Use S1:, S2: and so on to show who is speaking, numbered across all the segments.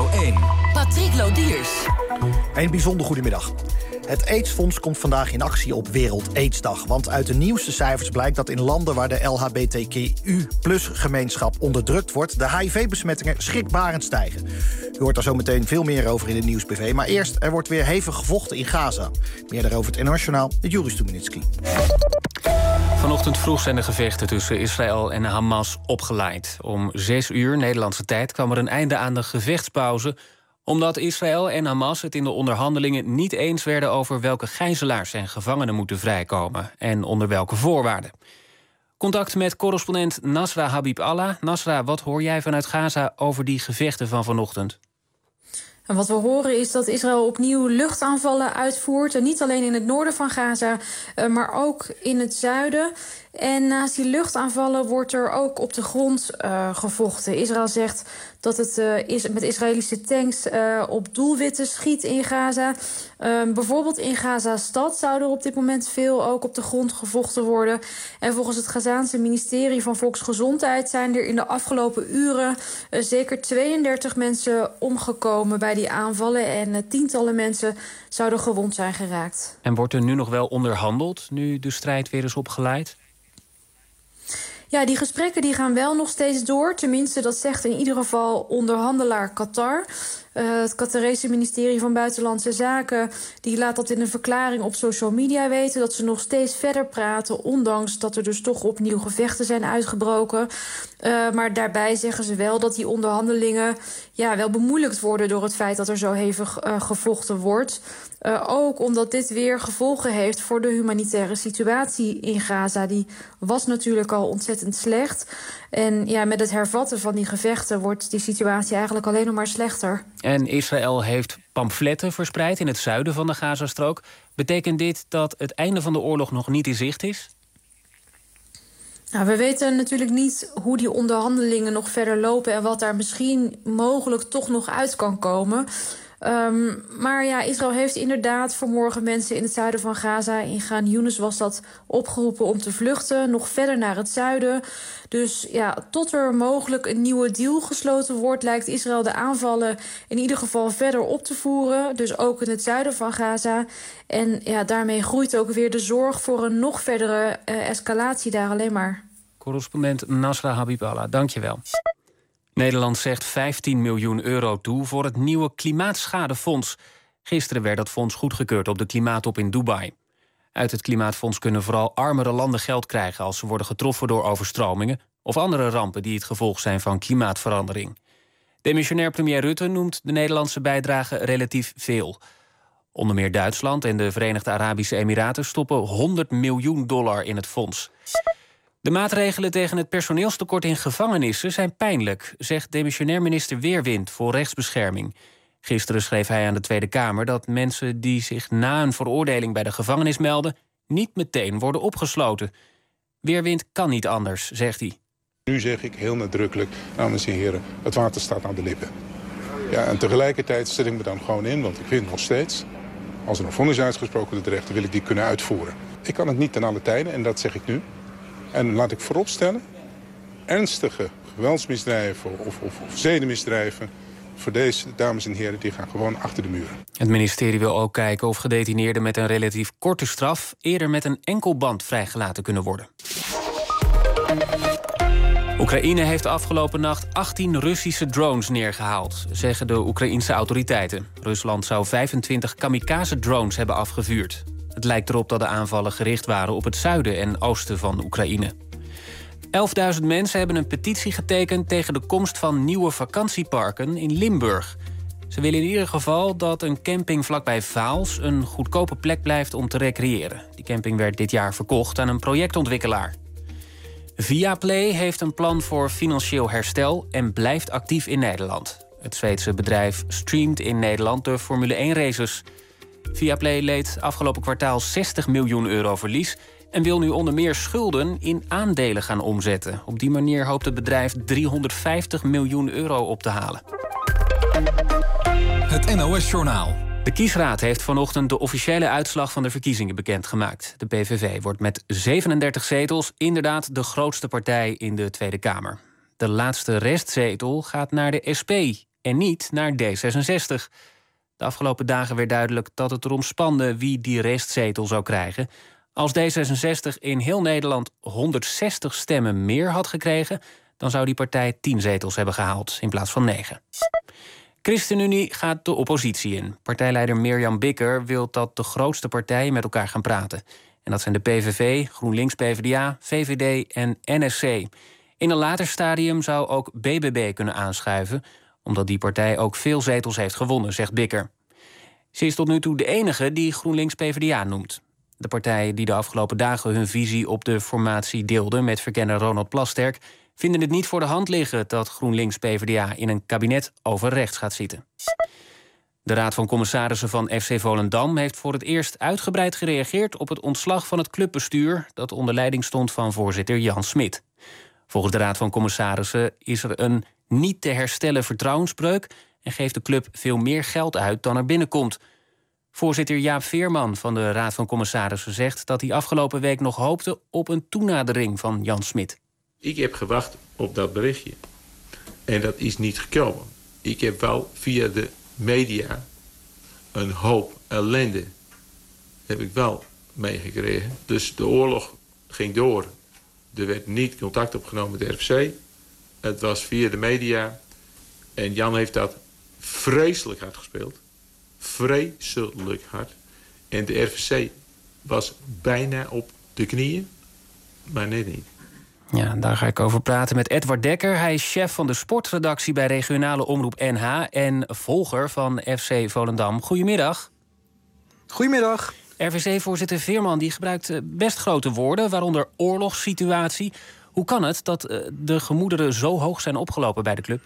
S1: Radio 1.
S2: Patrick Lodiers.
S3: Een bijzonder goedemiddag. Het AIDS-fonds komt vandaag in actie op Wereld-AIDS-dag. Want uit de nieuwste cijfers blijkt dat in landen waar de LHBTQ+-gemeenschap onderdrukt wordt, de HIV-besmettingen schrikbarend stijgen. U hoort daar zo meteen veel meer over in de Nieuwsbv. Maar eerst, er wordt weer hevig gevochten in Gaza. Meer daarover het NOS-journaal, met Joris Stubenitski.
S4: Vanochtend vroeg zijn de gevechten tussen Israël en Hamas opgeleid. Om 6 uur Nederlandse tijd kwam er een einde aan de gevechtspauze, omdat Israël en Hamas het in de onderhandelingen niet eens werden over welke gijzelaars en gevangenen moeten vrijkomen en onder welke voorwaarden. Contact met correspondent Nasra Habib Allah. Nasra, wat hoor jij vanuit Gaza over die gevechten van vanochtend?
S5: En wat we horen is dat Israël opnieuw luchtaanvallen uitvoert. En niet alleen in het noorden van Gaza, maar ook in het zuiden. En naast die luchtaanvallen wordt er ook op de grond gevochten. Israël zegt dat het met Israëlische tanks op doelwitten schiet in Gaza. Bijvoorbeeld in Gaza-stad zou er op dit moment veel ook op de grond gevochten worden. En volgens het Gazaanse ministerie van Volksgezondheid zijn er in de afgelopen uren zeker 32 mensen omgekomen bij die aanvallen. En tientallen mensen zouden gewond zijn geraakt.
S4: En wordt er nu nog wel onderhandeld, nu de strijd weer is opgeleid?
S5: Ja, die gesprekken die gaan wel nog steeds door. Tenminste, dat zegt in ieder geval onderhandelaar Qatar. Het Qatarese ministerie van Buitenlandse Zaken die laat dat in een verklaring op social media weten, dat ze nog steeds verder praten, ondanks dat er dus toch opnieuw gevechten zijn uitgebroken. Maar daarbij zeggen ze wel dat die onderhandelingen wel bemoeilijkt worden door het feit dat er zo hevig gevochten wordt. Ook omdat dit weer gevolgen heeft voor de humanitaire situatie in Gaza. Die was natuurlijk al ontzettend slecht. En met het hervatten van die gevechten wordt die situatie eigenlijk alleen nog maar slechter.
S4: En Israël heeft pamfletten verspreid in het zuiden van de Gazastrook. Betekent dit dat het einde van de oorlog nog niet in zicht is?
S5: Nou, we weten natuurlijk niet hoe die onderhandelingen nog verder lopen en wat daar misschien mogelijk toch nog uit kan komen. Maar Israël heeft inderdaad vanmorgen mensen in het zuiden van Gaza, in Khan Younis was dat, opgeroepen om te vluchten, nog verder naar het zuiden. Dus tot er mogelijk een nieuwe deal gesloten wordt, lijkt Israël de aanvallen in ieder geval verder op te voeren. Dus ook in het zuiden van Gaza. En daarmee groeit ook weer de zorg voor een nog verdere escalatie daar alleen maar.
S4: Correspondent Nasra Habib Allah, dank je wel. Nederland zegt 15 miljoen euro toe voor het nieuwe Klimaatschadefonds. Gisteren werd dat fonds goedgekeurd op de klimaattop in Dubai. Uit het Klimaatfonds kunnen vooral armere landen geld krijgen als ze worden getroffen door overstromingen of andere rampen die het gevolg zijn van klimaatverandering. Demissionair premier Rutte noemt de Nederlandse bijdrage relatief veel. Onder meer Duitsland en de Verenigde Arabische Emiraten stoppen $100 miljoen in het fonds. De maatregelen tegen het personeelstekort in gevangenissen zijn pijnlijk, zegt demissionair minister Weerwind voor rechtsbescherming. Gisteren schreef hij aan de Tweede Kamer dat mensen die zich na een veroordeling bij de gevangenis melden niet meteen worden opgesloten. Weerwind kan niet anders, zegt hij.
S6: Nu zeg ik heel nadrukkelijk, dames en heren, het water staat aan de lippen. Ja, en tegelijkertijd stel ik me dan gewoon in, want ik vind nog steeds, als er een vonnis is uitgesproken door de rechter, wil ik die kunnen uitvoeren. Ik kan het niet ten alle tijden en dat zeg ik nu. En laat ik vooropstellen, ernstige geweldsmisdrijven of zedenmisdrijven voor deze dames en heren, die gaan gewoon achter de muren.
S4: Het ministerie wil ook kijken of gedetineerden met een relatief korte straf eerder met een enkelband vrijgelaten kunnen worden. Oekraïne heeft afgelopen nacht 18 Russische drones neergehaald, zeggen de Oekraïense autoriteiten. Rusland zou 25 kamikaze-drones hebben afgevuurd. Het lijkt erop dat de aanvallen gericht waren op het zuiden en oosten van Oekraïne. 11.000 mensen hebben een petitie getekend tegen de komst van nieuwe vakantieparken in Limburg. Ze willen in ieder geval dat een camping vlakbij Vaals een goedkope plek blijft om te recreëren. Die camping werd dit jaar verkocht aan een projectontwikkelaar. Viaplay heeft een plan voor financieel herstel en blijft actief in Nederland. Het Zweedse bedrijf streamt in Nederland de Formule 1 races. Viaplay leed afgelopen kwartaal €60 miljoen verlies en wil nu onder meer schulden in aandelen gaan omzetten. Op die manier hoopt het bedrijf €350 miljoen op te halen.
S1: Het NOS-journaal.
S4: De kiesraad heeft vanochtend de officiële uitslag van de verkiezingen bekendgemaakt. De PVV wordt met 37 zetels inderdaad de grootste partij in de Tweede Kamer. De laatste restzetel gaat naar de SP en niet naar D66. De afgelopen dagen werd duidelijk dat het erom spande wie die restzetel zou krijgen. Als D66 in heel Nederland 160 stemmen meer had gekregen, dan zou die partij 10 zetels hebben gehaald in plaats van 9. ChristenUnie gaat de oppositie in. Partijleider Mirjam Bikker wil dat de grootste partijen met elkaar gaan praten. En dat zijn de PVV, GroenLinks, PvdA, VVD en NSC. In een later stadium zou ook BBB kunnen aanschuiven, omdat die partij ook veel zetels heeft gewonnen, zegt Bikker. Ze is tot nu toe de enige die GroenLinks-PvdA noemt. De partijen die de afgelopen dagen hun visie op de formatie deelden met verkenner Ronald Plasterk vinden het niet voor de hand liggen dat GroenLinks-PvdA in een kabinet over rechts gaat zitten. De Raad van Commissarissen van FC Volendam heeft voor het eerst uitgebreid gereageerd op het ontslag van het clubbestuur dat onder leiding stond van voorzitter Jan Smit. Volgens de Raad van Commissarissen is er een niet te herstellen vertrouwensbreuk en geeft de club veel meer geld uit dan er binnenkomt. Voorzitter Jaap Veerman van de Raad van Commissarissen zegt dat hij afgelopen week nog hoopte op een toenadering van Jan Smit.
S1: Ik heb gewacht op dat berichtje. En dat is niet gekomen. Ik heb wel via de media een hoop ellende heb ik wel meegekregen. Dus de oorlog ging door. Er werd niet contact opgenomen met de RVC. Het was via de media. En Jan heeft dat vreselijk hard gespeeld. Vreselijk hard. En de RVC was bijna op de knieën. Maar net niet.
S4: Ja, daar ga ik over praten met Edward Dekker. Hij is chef van de sportredactie bij regionale omroep NH en volger van FC Volendam. Goedemiddag.
S2: Goedemiddag.
S4: RVC-voorzitter Veerman die gebruikt best grote woorden, waaronder oorlogssituatie. Hoe kan het dat de gemoederen zo hoog zijn opgelopen bij de club?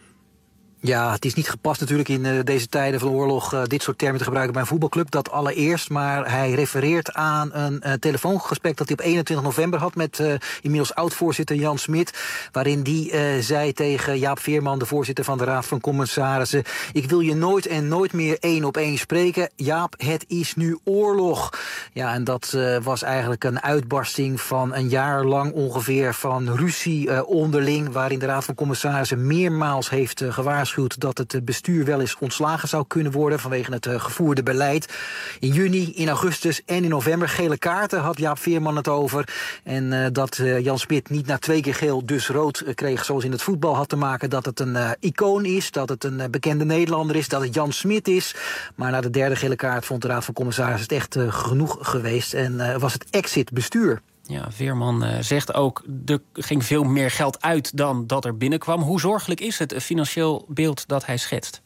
S2: Ja, het is niet gepast natuurlijk in deze tijden van oorlog dit soort termen te gebruiken bij een voetbalclub. Dat allereerst, maar hij refereert aan een telefoongesprek dat hij op 21 november had met inmiddels oud-voorzitter Jan Smit. Waarin die zei tegen Jaap Veerman, de voorzitter van de Raad van Commissarissen: ik wil je nooit en nooit meer 1-op-1 spreken. Jaap, het is nu oorlog. Ja, en dat was eigenlijk een uitbarsting van een jaar lang ongeveer van ruzie onderling, waarin de Raad van Commissarissen meermaals heeft gewaarschuwd dat het bestuur wel eens ontslagen zou kunnen worden vanwege het gevoerde beleid. In juni, in augustus en in november gele kaarten had Jaap Veerman het over. En dat Jan Smit niet na 2 keer geel dus rood kreeg zoals in het voetbal had te maken dat het een icoon is, dat het een bekende Nederlander is, dat het Jan Smit is. Maar na de 3e gele kaart vond de Raad van Commissarissen het echt genoeg geweest en was het exit bestuur.
S4: Ja, Veerman zegt ook, er ging veel meer geld uit dan dat er binnenkwam. Hoe zorgelijk is het financieel beeld dat hij schetst?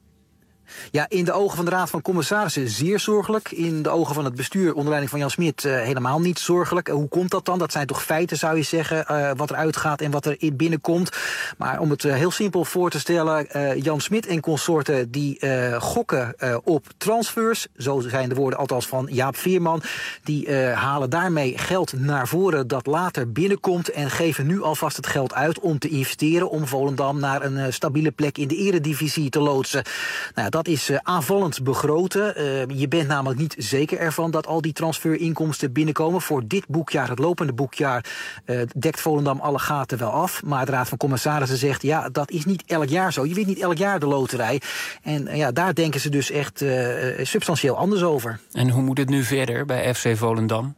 S2: Ja, in de ogen van de Raad van Commissarissen zeer zorgelijk. In de ogen van het bestuur onder leiding van Jan Smit helemaal niet zorgelijk. Hoe komt dat dan? Dat zijn toch feiten, zou je zeggen, wat er uitgaat en wat er binnenkomt. Maar om het heel simpel voor te stellen, Jan Smit en consorten die gokken op transfers. Zo zijn de woorden althans van Jaap Veerman. Die halen daarmee geld naar voren dat later binnenkomt en geven nu alvast het geld uit om te investeren, om Volendam naar een stabiele plek in de eredivisie te loodsen. Nou, dat is aanvallend begroten. Je bent namelijk niet zeker ervan dat al die transferinkomsten binnenkomen. Voor dit boekjaar, het lopende boekjaar, dekt Volendam alle gaten wel af. Maar de Raad van Commissarissen zegt, ja, dat is niet elk jaar zo. Je wint niet elk jaar de loterij. En ja, daar denken ze dus echt substantieel anders over.
S4: En hoe moet het nu verder bij FC Volendam?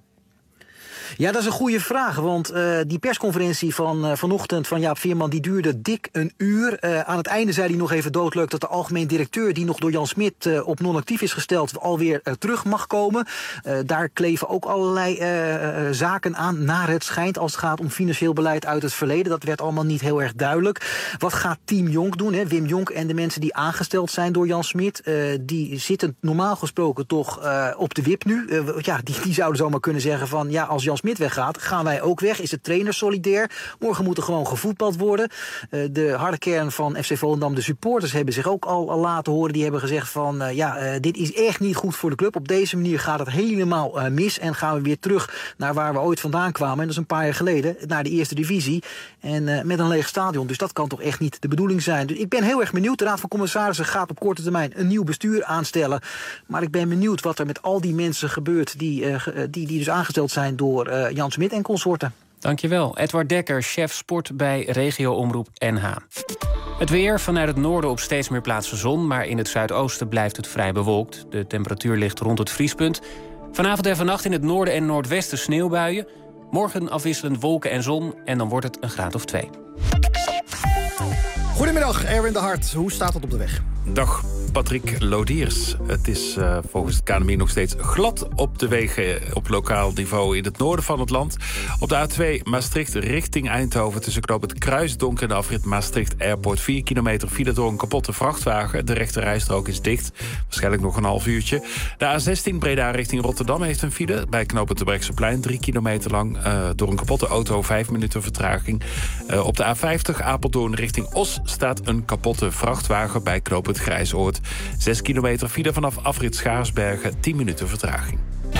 S2: Ja, dat is een goede vraag, want die persconferentie van vanochtend van Jaap Veerman die duurde dik een uur. Aan het einde zei hij nog even doodleuk dat de algemeen directeur, die nog door Jan Smit op non-actief is gesteld, alweer terug mag komen. Daar kleven ook allerlei zaken aan, naar het schijnt, als het gaat om financieel beleid uit het verleden. Dat werd allemaal niet heel erg duidelijk. Wat gaat Team Jonk doen? Hè? Wim Jonk en de mensen die aangesteld zijn door Jan Smit, die zitten normaal gesproken toch op de wip nu. Die zouden zomaar kunnen zeggen van, ja, als Jan Smit weggaat, gaan wij ook weg. Is de trainer solidair? Morgen moet er gewoon gevoetbald worden. De harde kern van FC Volendam, de supporters, hebben zich ook al laten horen. Die hebben gezegd van, dit is echt niet goed voor de club. Op deze manier gaat het helemaal mis en gaan we weer terug naar waar we ooit vandaan kwamen. En dat is een paar jaar geleden, naar de eerste divisie. En met een leeg stadion. Dus dat kan toch echt niet de bedoeling zijn. Dus ik ben heel erg benieuwd. De Raad van Commissarissen gaat op korte termijn een nieuw bestuur aanstellen. Maar ik ben benieuwd wat er met al die mensen gebeurt die dus aangesteld zijn door Jan Smit en consorten.
S4: Dankjewel. Edward Dekker, chef sport bij regio-omroep NH. Het weer, vanuit het noorden op steeds meer plaatsen zon, maar in het zuidoosten blijft het vrij bewolkt. De temperatuur ligt rond het vriespunt. Vanavond en vannacht in het noorden en noordwesten sneeuwbuien. Morgen afwisselend wolken en zon en dan wordt het een graad of 2.
S3: Goedemiddag, Erwin de Hart. Hoe staat het op de weg?
S7: Dag, Patrick Lodiers. Het is volgens het KNMI nog steeds glad op de wegen op lokaal niveau in het noorden van het land. Op de A2 Maastricht richting Eindhoven tussen knoop het Kruisdonk en de afrit Maastricht Airport. 4 kilometer file door een kapotte vrachtwagen. De rechte rijstrook is dicht. Waarschijnlijk nog een half uurtje. De A16 Breda richting Rotterdam heeft een file. Bij knoop het Brechtseplein 3 kilometer lang. Door een kapotte auto 5 minuten vertraging. Op de A50 Apeldoorn richting Os staat een kapotte vrachtwagen bij knoop het Grijsoord. 6 kilometer file vanaf afrit Schaarsbergen, 10 minuten vertraging.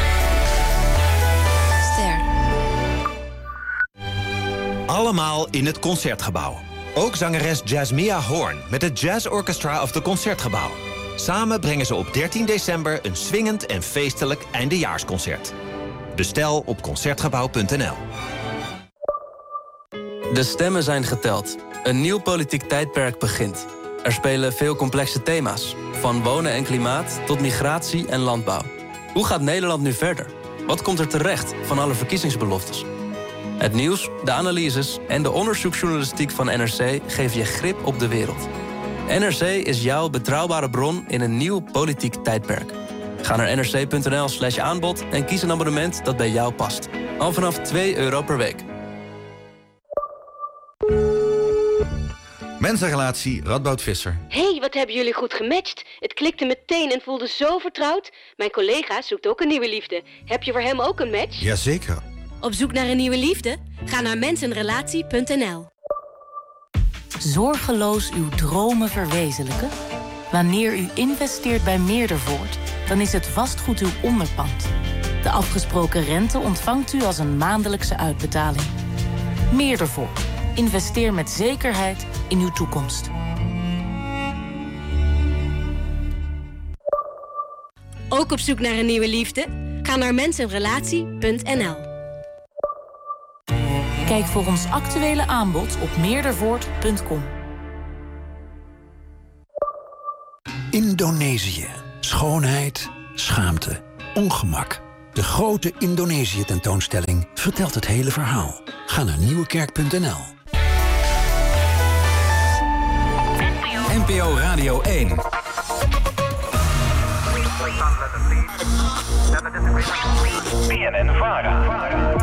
S8: Ster.
S9: Allemaal in het Concertgebouw. Ook zangeres Jasmia Hoorn met het Jazz Orchestra of the Concertgebouw. Samen brengen ze op 13 december een swingend en feestelijk eindejaarsconcert. Bestel op concertgebouw.nl.
S10: De stemmen zijn geteld. Een nieuw politiek tijdperk begint. Er spelen veel complexe thema's. Van wonen en klimaat tot migratie en landbouw. Hoe gaat Nederland nu verder? Wat komt er terecht van alle verkiezingsbeloftes? Het nieuws, de analyses en de onderzoeksjournalistiek van NRC geven je grip op de wereld. NRC is jouw betrouwbare bron in een nieuw politiek tijdperk. Ga naar nrc.nl/aanbod en kies een abonnement dat bij jou past. Al vanaf €2 per week.
S11: Mensenrelatie Radboud Visser.
S12: Hey, wat hebben jullie goed gematcht. Het klikte meteen en voelde zo vertrouwd. Mijn collega zoekt ook een nieuwe liefde. Heb je voor hem ook een match?
S11: Jazeker.
S12: Op zoek naar een nieuwe liefde? Ga naar mensenrelatie.nl.
S13: Zorgeloos uw dromen verwezenlijken? Wanneer u investeert bij Meerdervoort, dan is het vastgoed uw onderpand. De afgesproken rente ontvangt u als een maandelijkse uitbetaling. Meerdervoort. Investeer met zekerheid in uw toekomst.
S12: Ook op zoek naar een nieuwe liefde? Ga naar mensenrelatie.nl.
S13: Kijk voor ons actuele aanbod op meerdervoort.com.
S14: Indonesië. Schoonheid, schaamte, ongemak. De grote Indonesië-tentoonstelling vertelt het hele verhaal. Ga naar nieuwekerk.nl.
S11: NPO Radio 1.
S15: BNN-VARA.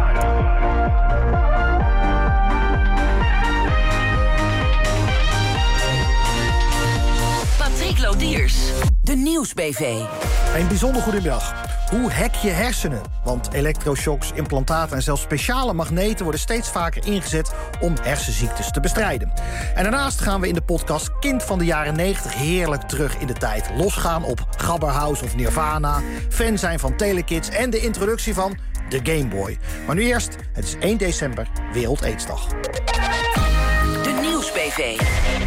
S8: Patrick Lodiers. De Nieuws-BV.
S3: Een bijzonder goedemiddag. Hoe hack je hersenen? Want elektroshocks, implantaten en zelfs speciale magneten worden steeds vaker ingezet om hersenziektes te bestrijden. En daarnaast gaan we in de podcast Kind van de jaren 90 heerlijk terug in de tijd. Losgaan op Gabber House of Nirvana, fan zijn van Telekids en de introductie van de Game Boy. Maar nu eerst, het is 1 december, Wereld AIDS-dag.
S8: De Nieuws-BV.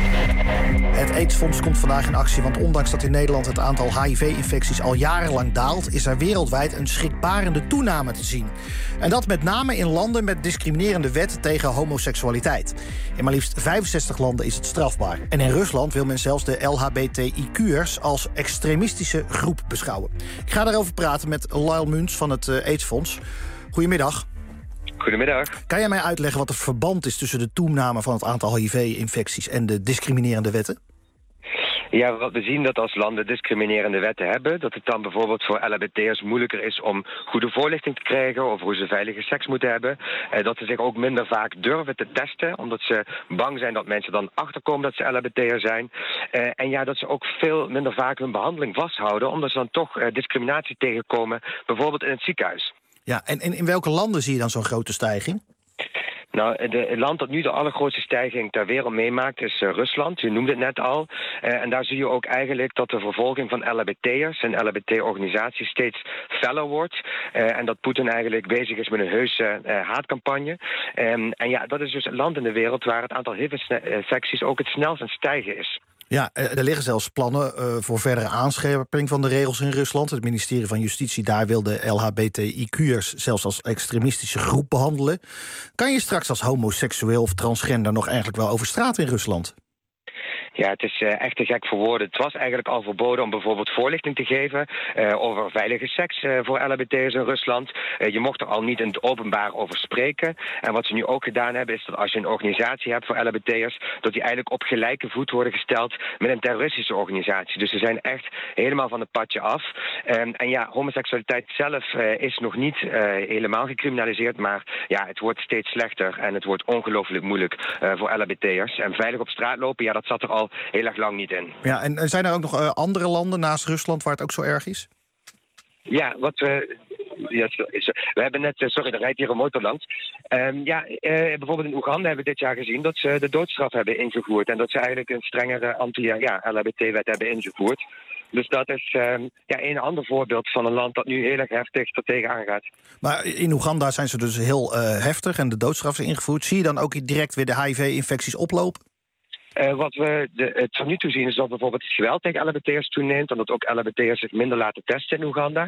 S3: Het AIDS-fonds komt vandaag in actie, want ondanks dat in Nederland het aantal HIV-infecties al jarenlang daalt, is er wereldwijd een schrikbarende toename te zien. En dat met name in landen met discriminerende wetten tegen homoseksualiteit. In maar liefst 65 landen is het strafbaar. En in Rusland wil men zelfs de LHBTIQ'ers als extremistische groep beschouwen. Ik ga daarover praten met Lyle Muntz van het AIDS-fonds. Goedemiddag.
S16: Goedemiddag.
S3: Kan jij mij uitleggen wat het verband is tussen de toename van het aantal HIV-infecties en de discriminerende wetten?
S16: Ja, wat we zien dat als landen discriminerende wetten hebben, dat het dan bijvoorbeeld voor LHBT'ers moeilijker is om goede voorlichting te krijgen over hoe ze veilige seks moeten hebben. Dat ze zich ook minder vaak durven te testen, omdat ze bang zijn dat mensen dan achterkomen dat ze LHBT'er zijn. En ja, dat ze ook veel minder vaak hun behandeling vasthouden, omdat ze dan toch discriminatie tegenkomen, bijvoorbeeld in het ziekenhuis.
S3: Ja, en in welke landen zie je dan zo'n grote stijging?
S16: Nou, het land dat nu de allergrootste stijging ter wereld meemaakt is Rusland. U noemde het net al. En daar zie je ook eigenlijk dat de vervolging van LHBT'ers en LHBT-organisaties steeds feller wordt. En dat Poetin eigenlijk bezig is met een heuse haatcampagne. En ja, dat is dus het land in de wereld waar het aantal HIV-infecties ook het snelst aan het stijgen is.
S3: Ja, er liggen zelfs plannen voor verdere aanscherping van de regels in Rusland. Het ministerie van Justitie daar wil de LHBTIQ'ers zelfs als extremistische groep behandelen. Kan je straks als homoseksueel of transgender nog eigenlijk wel over straat in Rusland?
S16: Ja, het is echt te gek voor woorden. Het was eigenlijk al verboden om bijvoorbeeld voorlichting te geven over veilige seks voor LHBT'ers in Rusland. Je mocht er al niet in het openbaar over spreken. En wat ze nu ook gedaan hebben, is dat als je een organisatie hebt voor LHBT'ers, dat die eigenlijk op gelijke voet worden gesteld met een terroristische organisatie. Dus ze zijn echt helemaal van het padje af. En ja, homoseksualiteit zelf is nog niet helemaal gecriminaliseerd, maar ja, het wordt steeds slechter en het wordt ongelooflijk moeilijk voor LHBT'ers. En veilig op straat lopen, ja, dat zat er al heel erg lang niet in.
S3: Ja, en zijn er ook nog andere landen naast Rusland waar het ook zo erg is?
S16: Ja, wat we... Ja, we hebben net... Sorry, er rijdt hier een motor langs. Bijvoorbeeld in Oeganda hebben we dit jaar gezien dat ze de doodstraf hebben ingevoerd. En dat ze eigenlijk een strengere anti-LHBT-wet hebben ingevoerd. Dus dat is een ander voorbeeld van een land dat nu heel erg heftig er tegenaan gaat. Maar
S3: in Oeganda zijn ze dus heel heftig en de doodstraf is ingevoerd. Zie je dan ook direct weer de HIV-infecties oplopen?
S16: Wat we tot nu toe zien is dat bijvoorbeeld het geweld tegen LHBT'ers toeneemt en dat ook LHBT'ers zich minder laten testen in Oeganda.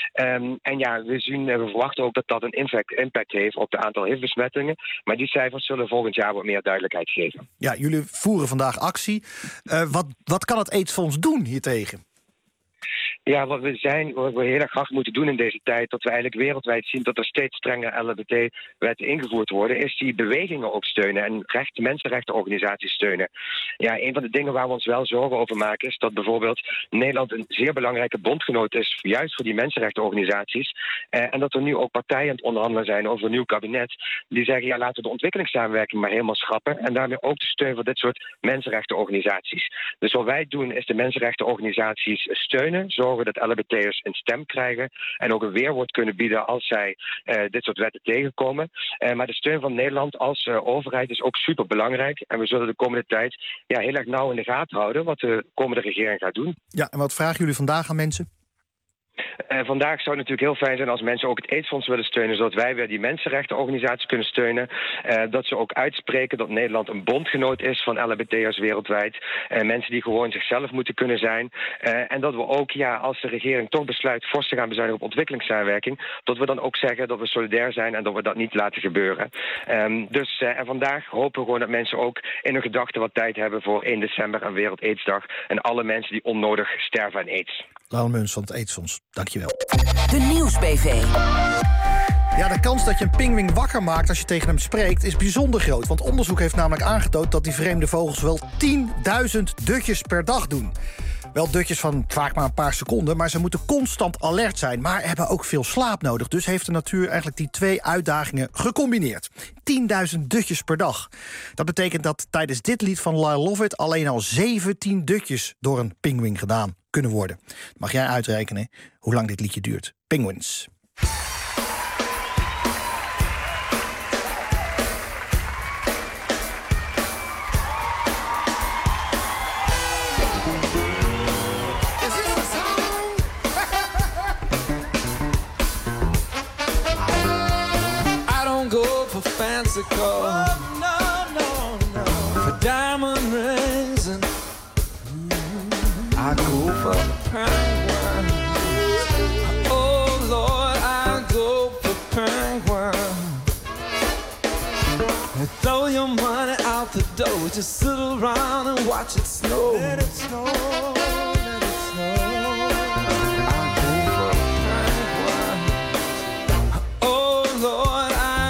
S16: We verwachten ook dat een impact heeft op het aantal HIV-besmettingen. Maar die cijfers zullen volgend jaar wat meer duidelijkheid geven.
S3: Ja, jullie voeren vandaag actie. Wat kan het AIDS-fonds doen hiertegen?
S16: Ja, wat we heel erg hard moeten doen in deze tijd, dat we eigenlijk wereldwijd zien dat er steeds strengere LHBT-wetten ingevoerd worden, is die bewegingen ook steunen en mensenrechtenorganisaties steunen. Ja, een van de dingen waar we ons wel zorgen over maken is dat bijvoorbeeld Nederland een zeer belangrijke bondgenoot is, juist voor die mensenrechtenorganisaties. En dat er nu ook partijen aan het onderhandelen zijn over een nieuw kabinet, die zeggen, ja, laten we de ontwikkelingssamenwerking maar helemaal schrappen en daarmee ook de steun voor dit soort mensenrechtenorganisaties. Dus wat wij doen is de mensenrechtenorganisaties steunen, zorgen dat LHBT'ers een stem krijgen en ook een weerwoord kunnen bieden als zij dit soort wetten tegenkomen. Maar de steun van Nederland als overheid is ook superbelangrijk. En we zullen de komende tijd heel erg nauw in de gaten houden wat de komende regering gaat doen.
S3: Ja, en wat vragen jullie vandaag aan mensen?
S16: Vandaag zou het natuurlijk heel fijn zijn als mensen ook het AIDS-fonds willen steunen, zodat wij weer die mensenrechtenorganisaties kunnen steunen. Dat ze ook uitspreken dat Nederland een bondgenoot is van LHBT'ers wereldwijd. Mensen die gewoon zichzelf moeten kunnen zijn. En dat we ook, als de regering toch besluit fors te gaan bezuinigen op ontwikkelingssamenwerking, dat we dan ook zeggen dat we solidair zijn en dat we dat niet laten gebeuren. En vandaag hopen we gewoon dat mensen ook in hun gedachten wat tijd hebben voor 1 december en Wereld AIDS-dag en alle mensen die onnodig sterven aan AIDS.
S3: Laurens Meuns van het AIDS-fonds, dankjewel.
S8: De Nieuws-BV.
S3: Ja, de kans dat je een pinguïn wakker maakt als je tegen hem spreekt is bijzonder groot. Want onderzoek heeft namelijk aangetoond dat die vreemde vogels wel 10.000 dutjes per dag doen. Wel dutjes van vaak maar een paar seconden, maar ze moeten constant alert zijn. Maar hebben ook veel slaap nodig. Dus heeft de natuur eigenlijk die 2 uitdagingen gecombineerd. 10.000 dutjes per dag. Dat betekent dat tijdens dit lied van Lyle Lovett alleen al 17 dutjes door een pinguïn gedaan kunnen worden. Mag jij uitrekenen hoe lang dit liedje duurt? Penguins.
S15: Fancy cars, for diamond rings, and I go for penguins. Oh Lord, I go for penguins. Throw your money out the door, just sit around and watch it snow. Let it snow, let it snow. I go for penguins. Oh Lord,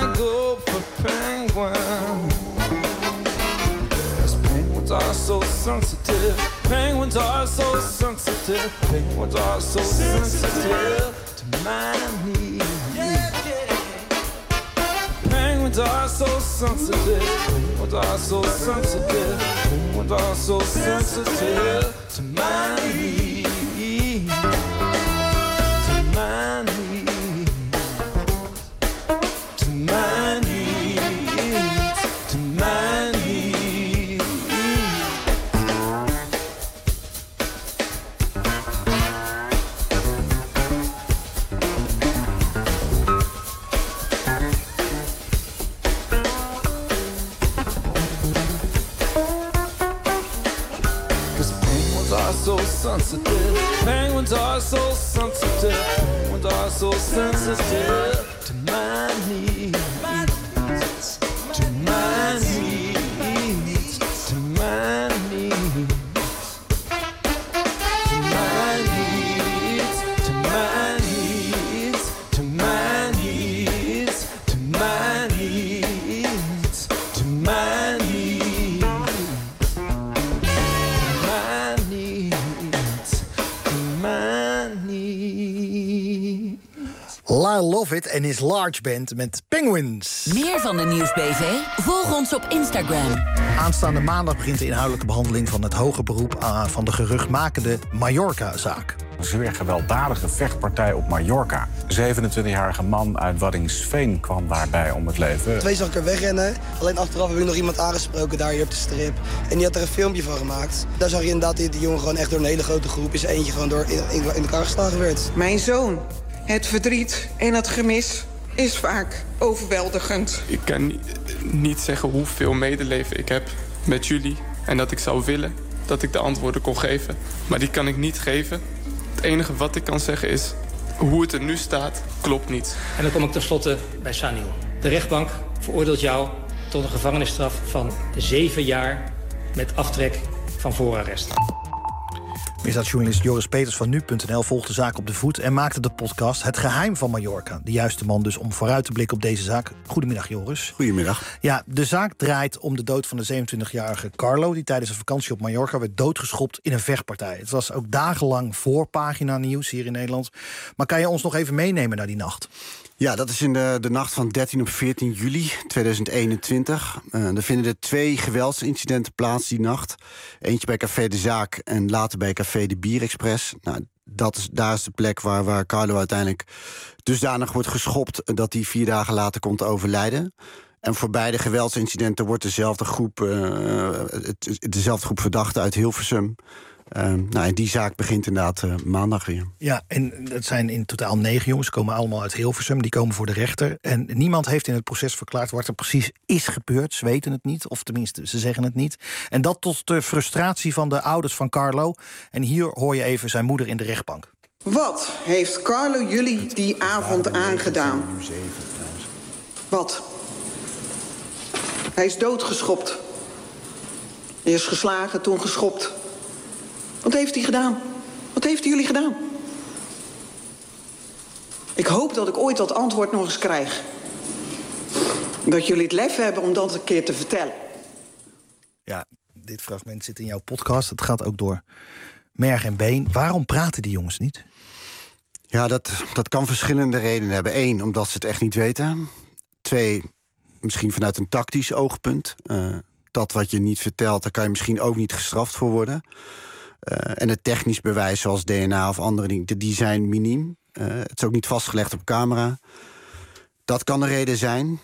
S15: penguins are so sensitive. Penguins are so sensitive. Penguins are so sensitive to my needs. Penguins are so sensitive. Penguins are so sensitive. Penguins are so sensitive to my needs. To my needs. To my needs. To my needs. 'Cause penguins are so sensitive. Penguins are so sensitive. Penguins are so sensitive to my needs. To my needs. To my needs.
S3: I Love It en his Large Band met Penguins.
S8: Meer van de Nieuwsbv? Volg ons op Instagram.
S3: Aanstaande maandag begint de inhoudelijke behandeling van het hoger beroep van de geruchtmakende Mallorca-zaak.
S17: Een zeer gewelddadige vechtpartij op Mallorca. Een 27-jarige man uit Waddinxveen kwam daarbij om het leven.
S18: 2 zag ik er wegrennen. Alleen achteraf heb ik nog iemand aangesproken daar hier op de strip. En die had er een filmpje van gemaakt. Daar zag je inderdaad dat die jongen gewoon echt door een hele grote groep is eentje gewoon door in elkaar geslagen werd.
S19: Mijn zoon, het verdriet en het gemis is vaak overweldigend.
S20: Ik kan niet zeggen hoeveel medeleven ik heb met jullie. En dat ik zou willen dat ik de antwoorden kon geven. Maar die kan ik niet geven. Het enige wat ik kan zeggen is, hoe het er nu staat, klopt niet.
S21: En dan kom ik tenslotte bij Saniel. De rechtbank veroordeelt jou tot een gevangenisstraf van 7 jaar met aftrek van voorarrest.
S3: Misdaadjournalist Joris Peters van Nu.nl volgde de zaak op de voet en maakte de podcast Het Geheim van Mallorca. De juiste man dus om vooruit te blikken op deze zaak. Goedemiddag, Joris.
S22: Goedemiddag.
S3: Ja, de zaak draait om de dood van de 27-jarige Carlo, die tijdens een vakantie op Mallorca werd doodgeschopt in een vechtpartij. Het was ook dagenlang voorpagina nieuws hier in Nederland. Maar kan je ons nog even meenemen naar die nacht?
S22: Ja, dat is in de nacht van 13 op 14 juli 2021. Er vinden er 2 geweldsincidenten plaats die nacht. Eentje bij Café de Zaak en later bij Café de Bierexpress. Nou, daar is de plek waar Carlo uiteindelijk dusdanig wordt geschopt dat hij 4 dagen later komt te overlijden. En voor beide geweldsincidenten wordt dezelfde groep verdachten uit Hilversum. En die zaak begint inderdaad maandag weer.
S3: Ja, en het zijn in totaal 9 jongens, komen allemaal uit Hilversum. Die komen voor de rechter. En niemand heeft in het proces verklaard wat er precies is gebeurd. Ze weten het niet, of tenminste, ze zeggen het niet. En dat tot de frustratie van de ouders van Carlo. En hier hoor je even zijn moeder in de rechtbank.
S19: Wat heeft Carlo jullie die avond aangedaan? Wat? Hij is doodgeschopt. Eerst geslagen, toen geschopt. Wat heeft hij gedaan? Wat heeft jullie gedaan? Ik hoop dat ik ooit dat antwoord nog eens krijg. Dat jullie het lef hebben om dat een keer te vertellen.
S3: Ja, dit fragment zit in jouw podcast. Het gaat ook door merg en been. Waarom praten die jongens niet?
S22: Ja, dat kan verschillende redenen hebben. 1, omdat ze het echt niet weten. 2, misschien vanuit een tactisch oogpunt. Dat wat je niet vertelt, daar kan je misschien ook niet gestraft voor worden. En het technisch bewijs, zoals DNA of andere dingen, die zijn miniem. Het is ook niet vastgelegd op camera. Dat kan de reden zijn.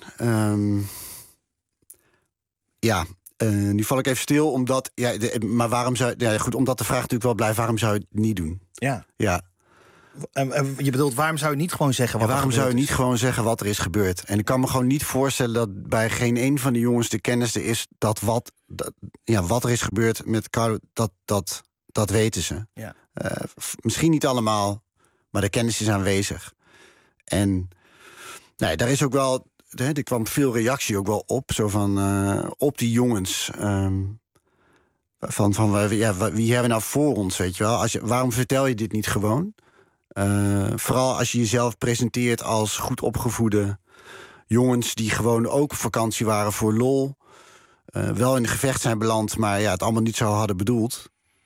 S22: Nu val ik even stil, omdat... maar waarom zou... Ja, goed, omdat de vraag natuurlijk wel blijft, waarom zou je het niet doen?
S3: Ja.
S22: Ja.
S3: Je bedoelt, waarom zou je niet gewoon zeggen wat er
S22: waarom zou je niet
S3: is?
S22: gewoon zeggen wat er is gebeurd? En ik kan me gewoon niet voorstellen dat bij geen een van de jongens de kennis er is dat wat er is gebeurd met Carlo, dat weten ze.
S3: Ja.
S22: Misschien niet allemaal, maar de kennis is aanwezig. En daar is ook wel, er kwam veel reactie ook wel op, zo van op die jongens. Wie hebben we nou voor ons, weet je wel? Waarom vertel je dit niet gewoon? Vooral als je jezelf presenteert als goed opgevoede jongens die gewoon ook op vakantie waren voor lol. Wel in het gevecht zijn beland, maar het allemaal niet zo hadden bedoeld.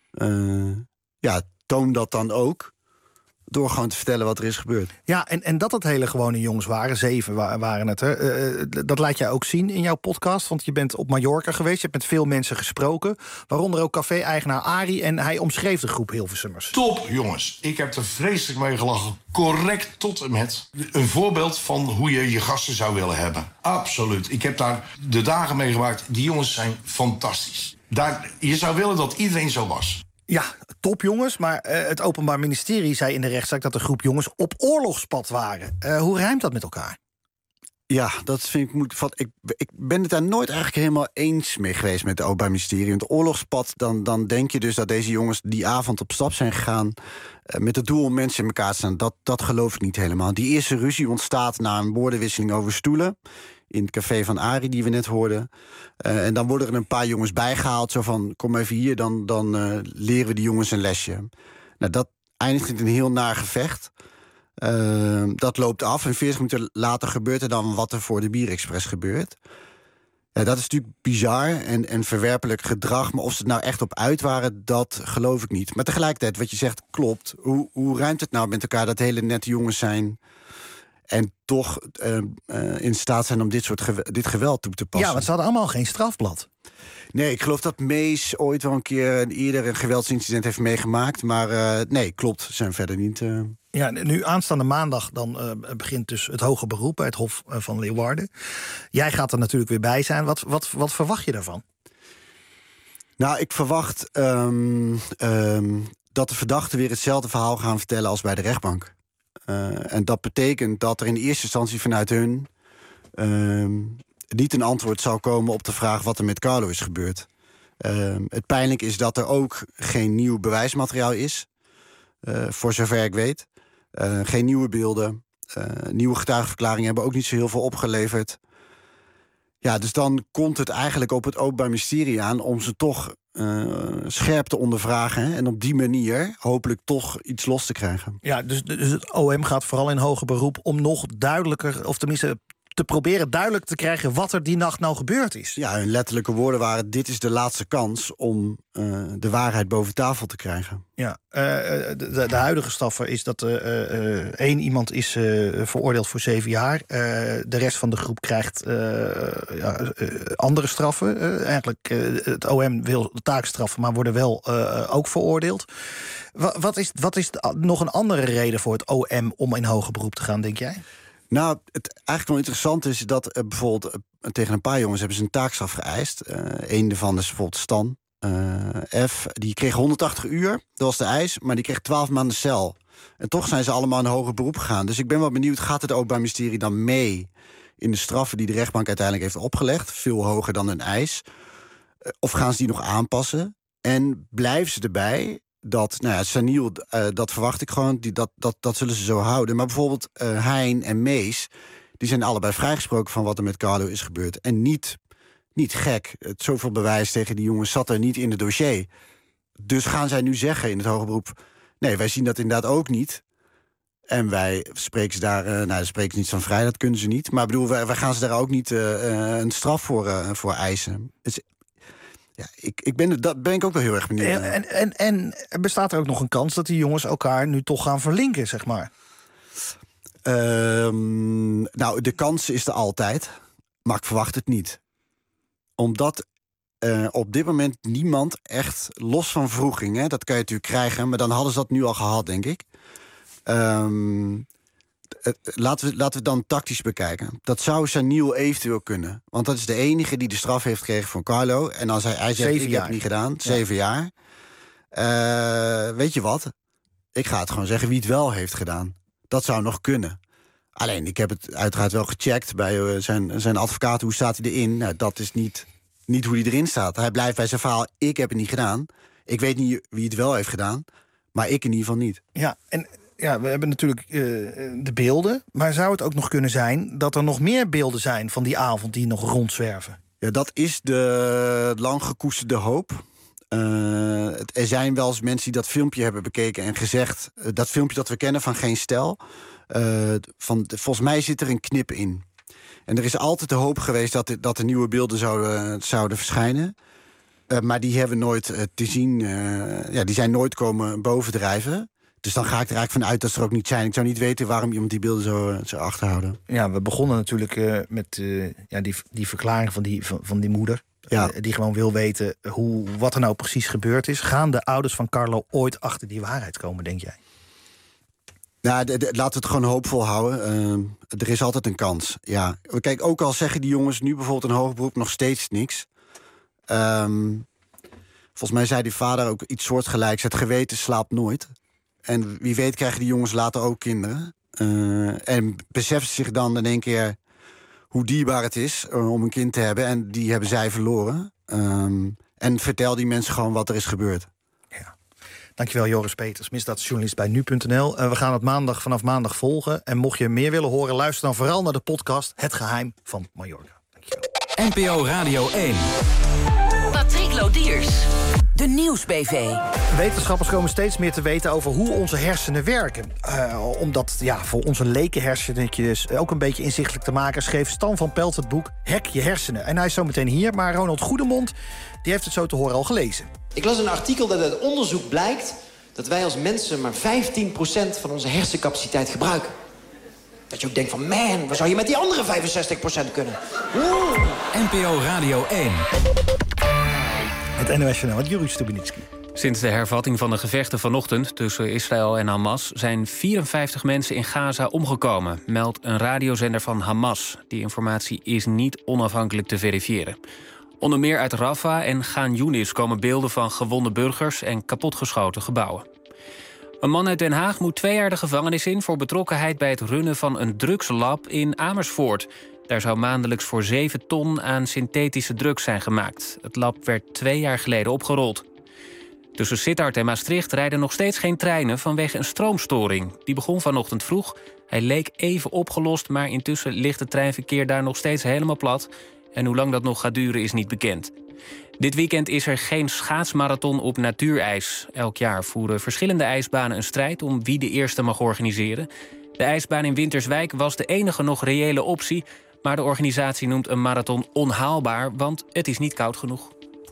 S22: Toon dat dan ook. Door gewoon te vertellen wat er is gebeurd.
S3: Ja, en dat het hele gewone jongens waren, 7 waren het. Dat laat jij ook zien in jouw podcast. Want je bent op Mallorca geweest, je hebt met veel mensen gesproken. Waaronder ook café-eigenaar Arie. En hij omschreef de groep Hilversummers.
S23: Top, jongens. Ik heb er vreselijk mee gelachen. Correct tot en met. Een voorbeeld van hoe je je gasten zou willen hebben. Absoluut. Ik heb daar de dagen meegemaakt. Die jongens zijn fantastisch. Je zou willen dat iedereen zo was.
S3: Ja, top jongens, maar het Openbaar Ministerie zei in de rechtszaak dat de groep jongens op oorlogspad waren. Hoe rijmt dat met elkaar?
S22: Ja, dat vind ik moeilijk. Ik ben het daar nooit eigenlijk helemaal eens mee geweest met het Openbaar Ministerie. Want oorlogspad, dan denk je dus dat deze jongens die avond op stap zijn gegaan met het doel om mensen in elkaar te staan. Dat geloof ik niet helemaal. Die eerste ruzie ontstaat na een woordenwisseling over stoelen in het café van Arie, die we net hoorden. En dan worden er een paar jongens bijgehaald. Zo van, kom even hier, dan leren we die jongens een lesje. Nou, dat eindigt in een heel naar gevecht. Dat loopt af. En 40 minuten later gebeurt er dan wat er voor de Bierexpress gebeurt. Dat is natuurlijk bizar en verwerpelijk gedrag. Maar of ze het nou echt op uit waren, dat geloof ik niet. Maar tegelijkertijd, wat je zegt, klopt. Hoe ruimt het nou met elkaar dat hele nette jongens zijn? En toch in staat zijn om dit geweld toe te passen.
S3: Ja, want ze hadden allemaal geen strafblad.
S22: Nee, ik geloof dat Mees ooit wel een keer eerder een geweldsincident heeft meegemaakt. Maar nee, klopt, ze zijn verder niet...
S3: Ja, nu aanstaande maandag dan begint dus het hoge beroep bij het Hof van Leeuwarden. Jij gaat er natuurlijk weer bij zijn. Wat verwacht je daarvan?
S22: Nou, ik verwacht dat de verdachten weer hetzelfde verhaal gaan vertellen als bij de rechtbank. En dat betekent dat er in eerste instantie vanuit hun niet een antwoord zal komen op de vraag wat er met Carlo is gebeurd. Het pijnlijke is dat er ook geen nieuw bewijsmateriaal is, voor zover ik weet. Geen nieuwe beelden, nieuwe getuigenverklaringen hebben ook niet zo heel veel opgeleverd. Ja, dus dan komt het eigenlijk op het Openbaar Ministerie aan om ze toch scherp te ondervragen. Hè, en op die manier hopelijk toch iets los te krijgen.
S3: Ja, dus het OM gaat vooral in hoger beroep om nog duidelijker, of tenminste te proberen duidelijk te krijgen wat er die nacht nou gebeurd is.
S22: Ja, hun letterlijke woorden waren: dit is de laatste kans om de waarheid boven tafel te krijgen.
S3: Ja, de huidige straffer is dat één iemand is veroordeeld voor 7 jaar. De rest van de groep krijgt andere straffen. Eigenlijk, het OM wil de taakstraffen, maar worden wel ook veroordeeld. Wat is nog een andere reden voor het OM om in hoger beroep te gaan, denk jij?
S22: Nou, het eigenlijk wel interessant is dat bijvoorbeeld tegen een paar jongens hebben ze een taakstraf geëist. Eén daarvan is bijvoorbeeld Stan F. Die kreeg 180 uur, dat was de eis, maar die kreeg 12 maanden cel. En toch zijn ze allemaal in hoger beroep gegaan. Dus ik ben wel benieuwd, gaat het Openbaar Ministerie dan mee in de straffen die de rechtbank uiteindelijk heeft opgelegd? Veel hoger dan een eis. Of gaan ze die nog aanpassen? En blijven ze erbij dat, nou ja, Saniel, dat verwacht ik gewoon, dat zullen ze zo houden. Maar bijvoorbeeld Hein en Mees, die zijn allebei vrijgesproken van wat er met Carlo is gebeurd. En niet gek. Zoveel bewijs tegen die jongens zat er niet in het dossier. Dus gaan zij nu zeggen in het hoger beroep: nee, wij zien dat inderdaad ook niet. En wij spreken ze daar, daar spreken ze niet van vrij, dat kunnen ze niet. Maar ik bedoel, wij gaan ze daar ook niet een straf voor eisen. Dus, ja, dat ben ik ook wel heel erg benieuwd.
S3: En bestaat er ook nog een kans dat die jongens elkaar nu toch gaan verlinken, zeg maar?
S22: Nou, de kans is er altijd, maar ik verwacht het niet. Omdat op dit moment niemand echt, los van wroeging, hè, dat kan je natuurlijk krijgen, maar dan hadden ze dat nu al gehad, denk ik. Laten we het dan tactisch bekijken. Dat zou Saniel eventueel kunnen. Want dat is de enige die de straf heeft gekregen van Carlo. En als hij zegt, ik heb het niet gedaan, 7 jaar. Weet je wat? Ik ga het gewoon zeggen wie het wel heeft gedaan. Dat zou nog kunnen. Alleen, ik heb het uiteraard wel gecheckt bij zijn advocaat. Hoe staat hij erin? Nou, dat is niet hoe hij erin staat. Hij blijft bij zijn verhaal, ik heb het niet gedaan. Ik weet niet wie het wel heeft gedaan. Maar ik in ieder geval niet.
S3: Ja, en ja, we hebben natuurlijk de beelden. Maar zou het ook nog kunnen zijn dat er nog meer beelden zijn van die avond die nog rondzwerven?
S22: Ja, dat is de lang gekoesterde hoop. Er zijn wel eens mensen die dat filmpje hebben bekeken en gezegd, dat filmpje dat we kennen van Geen Stijl, volgens mij zit er een knip in. En er is altijd de hoop geweest dat er nieuwe beelden zouden verschijnen. Maar die hebben nooit te zien. Die zijn nooit komen bovendrijven. Dus dan ga ik er eigenlijk vanuit dat ze er ook niet zijn. Ik zou niet weten waarom iemand die beelden zou achterhouden.
S3: Ja, we begonnen natuurlijk met die verklaring van die moeder. Ja. Die gewoon wil weten wat er nou precies gebeurd is. Gaan de ouders van Carlo ooit achter die waarheid komen, denk jij?
S22: Nou, laten we het gewoon hoopvol houden. Er is altijd een kans. Ja. Kijk, ook al zeggen die jongens nu bijvoorbeeld een hoger beroep nog steeds niks. Volgens mij zei die vader ook iets soortgelijks: het geweten slaapt nooit. En wie weet krijgen die jongens later ook kinderen. En beseffen zich dan in één keer hoe dierbaar het is om een kind te hebben. En die hebben zij verloren. En vertel die mensen gewoon wat er is gebeurd.
S3: Ja. Dankjewel, Joris Peters, misdaadjournalist bij nu.nl. We gaan het vanaf maandag volgen. En mocht je meer willen horen, luister dan vooral naar de podcast Het Geheim van Mallorca.
S11: NPO Radio 1.
S8: Patrick Lodiers. De Nieuwsbv.
S3: Wetenschappers komen steeds meer te weten over hoe onze hersenen werken. Omdat voor onze leken hersennetjes ook een beetje inzichtelijk te maken, schreef Stan van Pelt het boek Hack je hersenen. En hij is zo meteen hier, maar Ronald Goedemond die heeft het zo te horen al gelezen.
S1: Ik las een artikel dat uit onderzoek blijkt dat wij als mensen maar 15% van onze hersencapaciteit gebruiken.
S2: Dat je ook denkt van, man, waar zou je met die andere 65% kunnen?
S11: NPO Radio 1.
S3: Het NOS-journaal met Juri Stubenitski.
S4: Sinds de hervatting van de gevechten vanochtend tussen Israël en Hamas zijn 54 mensen in Gaza omgekomen, meldt een radiozender van Hamas. Die informatie is niet onafhankelijk te verifiëren. Onder meer uit Rafah en Khan Younis komen beelden van gewonde burgers en kapotgeschoten gebouwen. Een man uit Den Haag moet 2 jaar de gevangenis in voor betrokkenheid bij het runnen van een drugslab in Amersfoort. Daar zou maandelijks voor 7 ton aan synthetische drugs zijn gemaakt. Het lab werd 2 jaar geleden opgerold. Tussen Sittard en Maastricht rijden nog steeds geen treinen vanwege een stroomstoring. Die begon vanochtend vroeg. Hij leek even opgelost, maar intussen ligt het treinverkeer daar nog steeds helemaal plat. En hoe lang dat nog gaat duren is niet bekend. Dit weekend is er geen schaatsmarathon op natuurijs. Elk jaar voeren verschillende ijsbanen een strijd om wie de eerste mag organiseren. De ijsbaan in Winterswijk was de enige nog reële optie, maar de organisatie noemt een marathon onhaalbaar, want het is niet koud genoeg.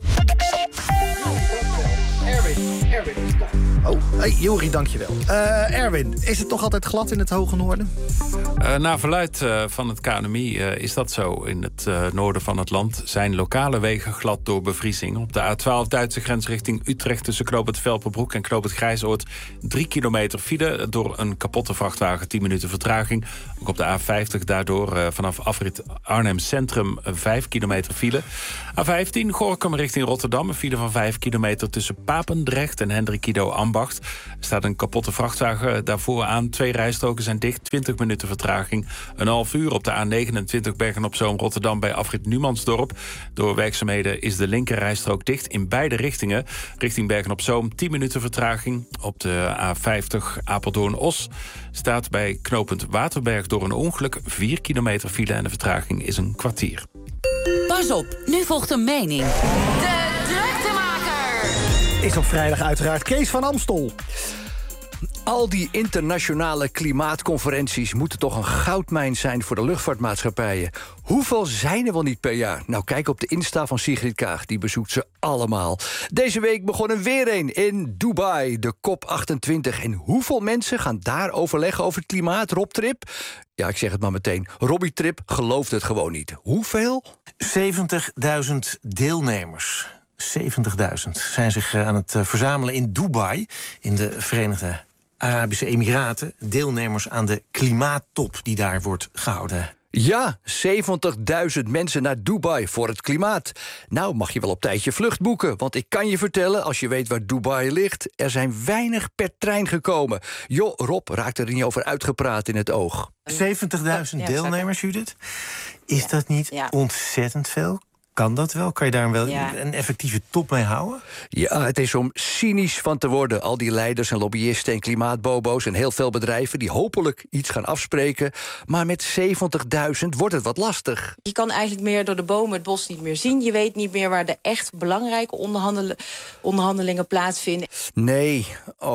S3: Oh, hey, Jori, dankjewel. Erwin, is het toch altijd glad in het hoge noorden?
S7: Naar verluidt van het KNMI is dat zo. In het noorden van het land zijn lokale wegen glad door bevriezing. Op de A12 Duitse grens richting Utrecht tussen Knoop het Velpenbroek en Knoop het Grijsoord 3 kilometer file door een kapotte vrachtwagen, 10 minuten vertraging. Ook op de A50 daardoor vanaf afrit Arnhem Centrum 5 kilometer file. A15 Gorinchem richting Rotterdam, een file van 5 kilometer tussen Papendrecht en Hendrikido Ambacht. Er staat een kapotte vrachtwagen daarvoor aan. 2 rijstroken zijn dicht, 20 minuten vertraging. Een half uur op de A29 Bergen-op-Zoom Rotterdam bij afrit Numansdorp. Door werkzaamheden is de linker rijstrook dicht in beide richtingen. Richting Bergen-op-Zoom 10 minuten vertraging. Op de A50 Apeldoorn-Os staat bij knooppunt Waterberg door een ongeluk 4 kilometer file en de vertraging is een kwartier.
S8: Pas op, nu volgt een mening. De druktemaker!
S3: Is op vrijdag uiteraard Kees van Amstel.
S5: Al die internationale klimaatconferenties moeten toch een goudmijn zijn voor de luchtvaartmaatschappijen. Hoeveel zijn er wel niet per jaar? Nou, kijk op de Insta van Sigrid Kaag, die bezoekt ze allemaal. Deze week begon er weer een in Dubai, de COP28. En hoeveel mensen gaan daar overleggen over het klimaat, Rob Trip? Ja, ik zeg het maar meteen. Robbie Trip gelooft het gewoon niet. Hoeveel?
S6: 70.000 deelnemers. 70.000 zijn zich aan het verzamelen in Dubai, in de Verenigde Arabische Emiraten. Deelnemers aan de klimaattop die daar wordt gehouden.
S5: Ja, 70.000 mensen naar Dubai voor het klimaat. Nou, mag je wel op tijd je vlucht boeken. Want ik kan je vertellen, als je weet waar Dubai ligt, er zijn weinig per trein gekomen. Joh, Rob raakt er niet over uitgepraat in het oog.
S6: 70.000 deelnemers, Judith? Is dat niet ontzettend veel? Kan dat wel? Kan je daar wel een effectieve top mee houden?
S5: Ja, het is om cynisch van te worden. Al die leiders en lobbyisten en klimaatbobo's en heel veel bedrijven die hopelijk iets gaan afspreken. Maar met 70.000 wordt het wat lastig.
S24: Je kan eigenlijk meer door de bomen het bos niet meer zien. Je weet niet meer waar de echt belangrijke onderhandelingen plaatsvinden.
S5: Nee,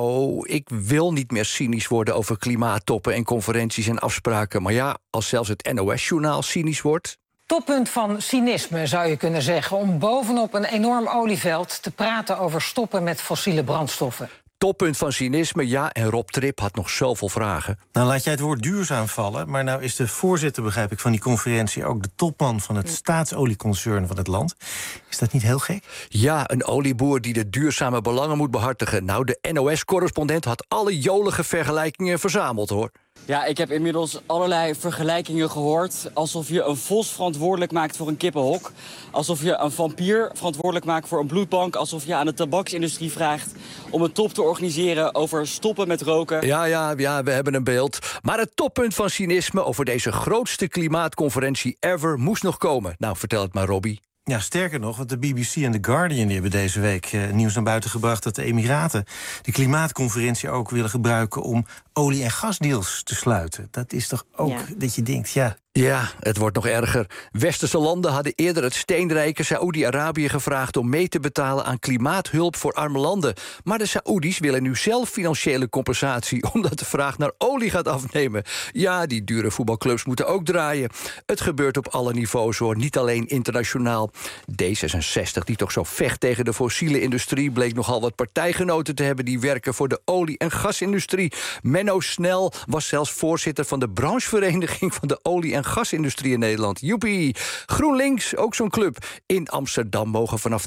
S5: ik wil niet meer cynisch worden over klimaattoppen en conferenties en afspraken. Maar ja, als zelfs het NOS-journaal cynisch wordt.
S25: Toppunt van cynisme, zou je kunnen zeggen, om bovenop een enorm olieveld te praten over stoppen met fossiele brandstoffen.
S5: Toppunt van cynisme, ja, en Rob Trip had nog zoveel vragen.
S6: Nou, laat jij het woord duurzaam vallen, maar nou is de voorzitter, begrijp ik, van die conferentie ook de topman van het staatsolieconcern van het land. Is dat niet heel gek?
S5: Ja, een olieboer die de duurzame belangen moet behartigen. Nou, de NOS-correspondent had alle jolige vergelijkingen verzameld, hoor.
S26: Ja, ik heb inmiddels allerlei vergelijkingen gehoord. Alsof je een vos verantwoordelijk maakt voor een kippenhok. Alsof je een vampier verantwoordelijk maakt voor een bloedbank. Alsof je aan de tabaksindustrie vraagt om een top te organiseren over stoppen met roken.
S5: Ja, we hebben een beeld. Maar het toppunt van cynisme over deze grootste klimaatconferentie ever moest nog komen. Nou, vertel het maar, Robbie.
S6: Ja, sterker nog, want de BBC en The Guardian die hebben deze week nieuws naar buiten gebracht dat de Emiraten de klimaatconferentie ook willen gebruiken om olie- en gasdeals te sluiten. Dat is toch ook dat je denkt,
S5: Ja, het wordt nog erger. Westerse landen hadden eerder het steenrijke Saoedi-Arabië gevraagd om mee te betalen aan klimaathulp voor arme landen. Maar de Saoedi's willen nu zelf financiële compensatie omdat de vraag naar olie gaat afnemen. Ja, die dure voetbalclubs moeten ook draaien. Het gebeurt op alle niveaus hoor, niet alleen internationaal. D66, die toch zo vecht tegen de fossiele industrie, bleek nogal wat partijgenoten te hebben die werken voor de olie- en gasindustrie. Menno Snel was zelfs voorzitter van de branchevereniging van de olie- en gasindustrie in Nederland. Joepie! GroenLinks, ook zo'n club. In Amsterdam mogen vanaf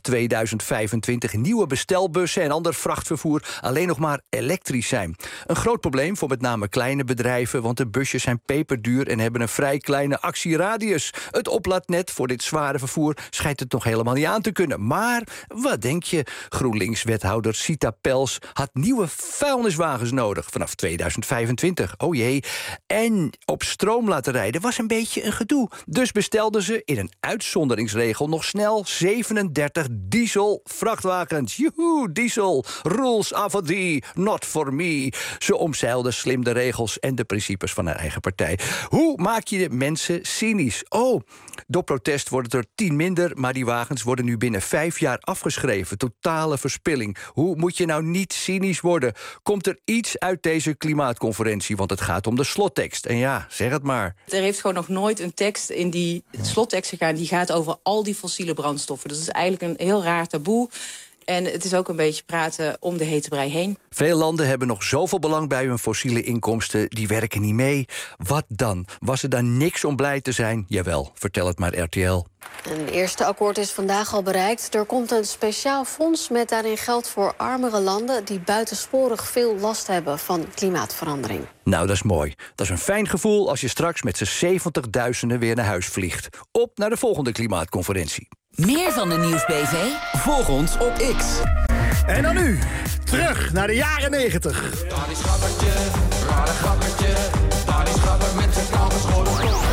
S5: 2025 nieuwe bestelbussen en ander vrachtvervoer alleen nog maar elektrisch zijn. Een groot probleem voor met name kleine bedrijven, want de busjes zijn peperduur en hebben een vrij kleine actieradius. Het oplaadnet voor dit zware vervoer schijnt het nog helemaal niet aan te kunnen. Maar, wat denk je? GroenLinks-wethouder Sita Pels had nieuwe vuilniswagens nodig vanaf 2025. Oh jee. En op stroom laten rijden was een beetje een gedoe. Dus bestelden ze in een uitzonderingsregel nog snel 37 diesel-vrachtwagens. Joehoe, diesel. Rules are for thee, not for me. Ze omzeilden slim de regels en de principes van haar eigen partij. Hoe maak je de mensen cynisch? Oh, door protest wordt het er 10 minder, maar die wagens worden nu binnen 5 jaar afgeschreven. Totale verspilling. Hoe moet je nou niet cynisch worden? Komt er iets uit deze klimaatconferentie? Want het gaat om de slottekst. En ja, zeg het maar.
S24: Er heeft gewoon nog nooit een tekst in die slottekst gegaan die gaat over al die fossiele brandstoffen. Dus dat is eigenlijk een heel raar taboe. En het is ook een beetje praten om de hete brei heen.
S5: Veel landen hebben nog zoveel belang bij hun fossiele inkomsten. Die werken niet mee. Wat dan? Was er dan niks om blij te zijn? Jawel, vertel het maar RTL.
S9: Een eerste akkoord is vandaag al bereikt. Er komt een speciaal fonds met daarin geld voor armere landen die buitensporig veel last hebben van klimaatverandering.
S5: Nou, dat is mooi. Dat is een fijn gevoel als je straks met z'n 70.000 weer naar huis vliegt. Op naar de volgende klimaatconferentie.
S8: Meer van de Nieuwsbv?
S11: Volg ons op X.
S3: En dan nu, terug naar de jaren 90.
S15: Daar is Gabbertje, rare Gabbertje. Daar is Gabber met zijn knalgeschoren kop.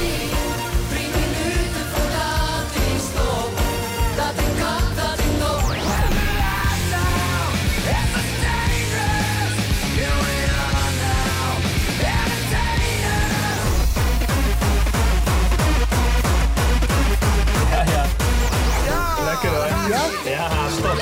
S15: 3 minuten voordat hij stopt. Dat ik kan, dat ik nog.
S3: Lekker hoor. Ja? Ja, stop.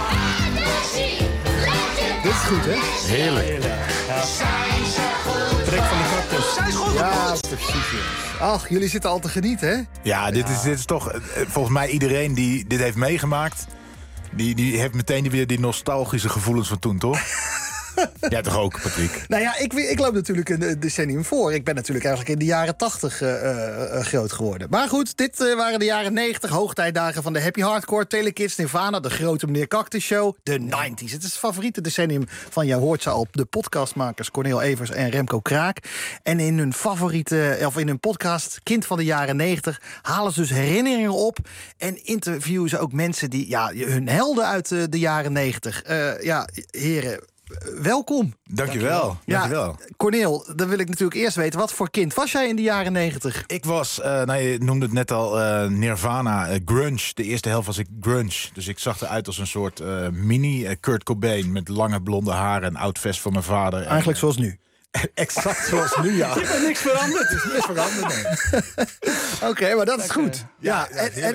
S3: Dit is goed, hè?
S23: Heerlijk.
S3: Ja. Trek van de cactus. Zij is goed. Ja, precies. Ach, jullie zitten al te genieten, hè?
S10: Ja, dit is toch... Volgens mij iedereen die dit heeft meegemaakt... Die heeft meteen weer die nostalgische gevoelens van toen, toch? Ja, toch ook, Patrick?
S3: Nou ja, ik loop natuurlijk een decennium voor. Ik ben natuurlijk eigenlijk in de jaren 80 groot geworden. Maar goed, dit waren de jaren 90. Hoogtijdagen van de happy hardcore, Telekids, Nirvana, de grote meneer Cactus Show, de 90s. Het is het favoriete decennium van, je hoort ze al, de podcastmakers Cornel Evers en Remco Kraak. En in hun in hun podcast Kind van de jaren 90 halen ze dus herinneringen op en interviewen ze ook mensen die, hun helden uit de jaren 90. Heren, welkom.
S10: Dankjewel.
S3: Ja, Cornel, dan wil ik natuurlijk eerst weten, wat voor kind was jij in de jaren 90?
S10: Ik was, je noemde het net al, Nirvana, grunge. De eerste helft was ik grunge. Dus ik zag eruit als een soort mini Kurt Cobain met lange blonde haren en oud vest van mijn vader.
S3: Eigenlijk zoals nu.
S10: Exact zoals nu, ja.
S3: Er is niks veranderd. Er is niks veranderd, nee. Oké, maar dat is goed. Ja,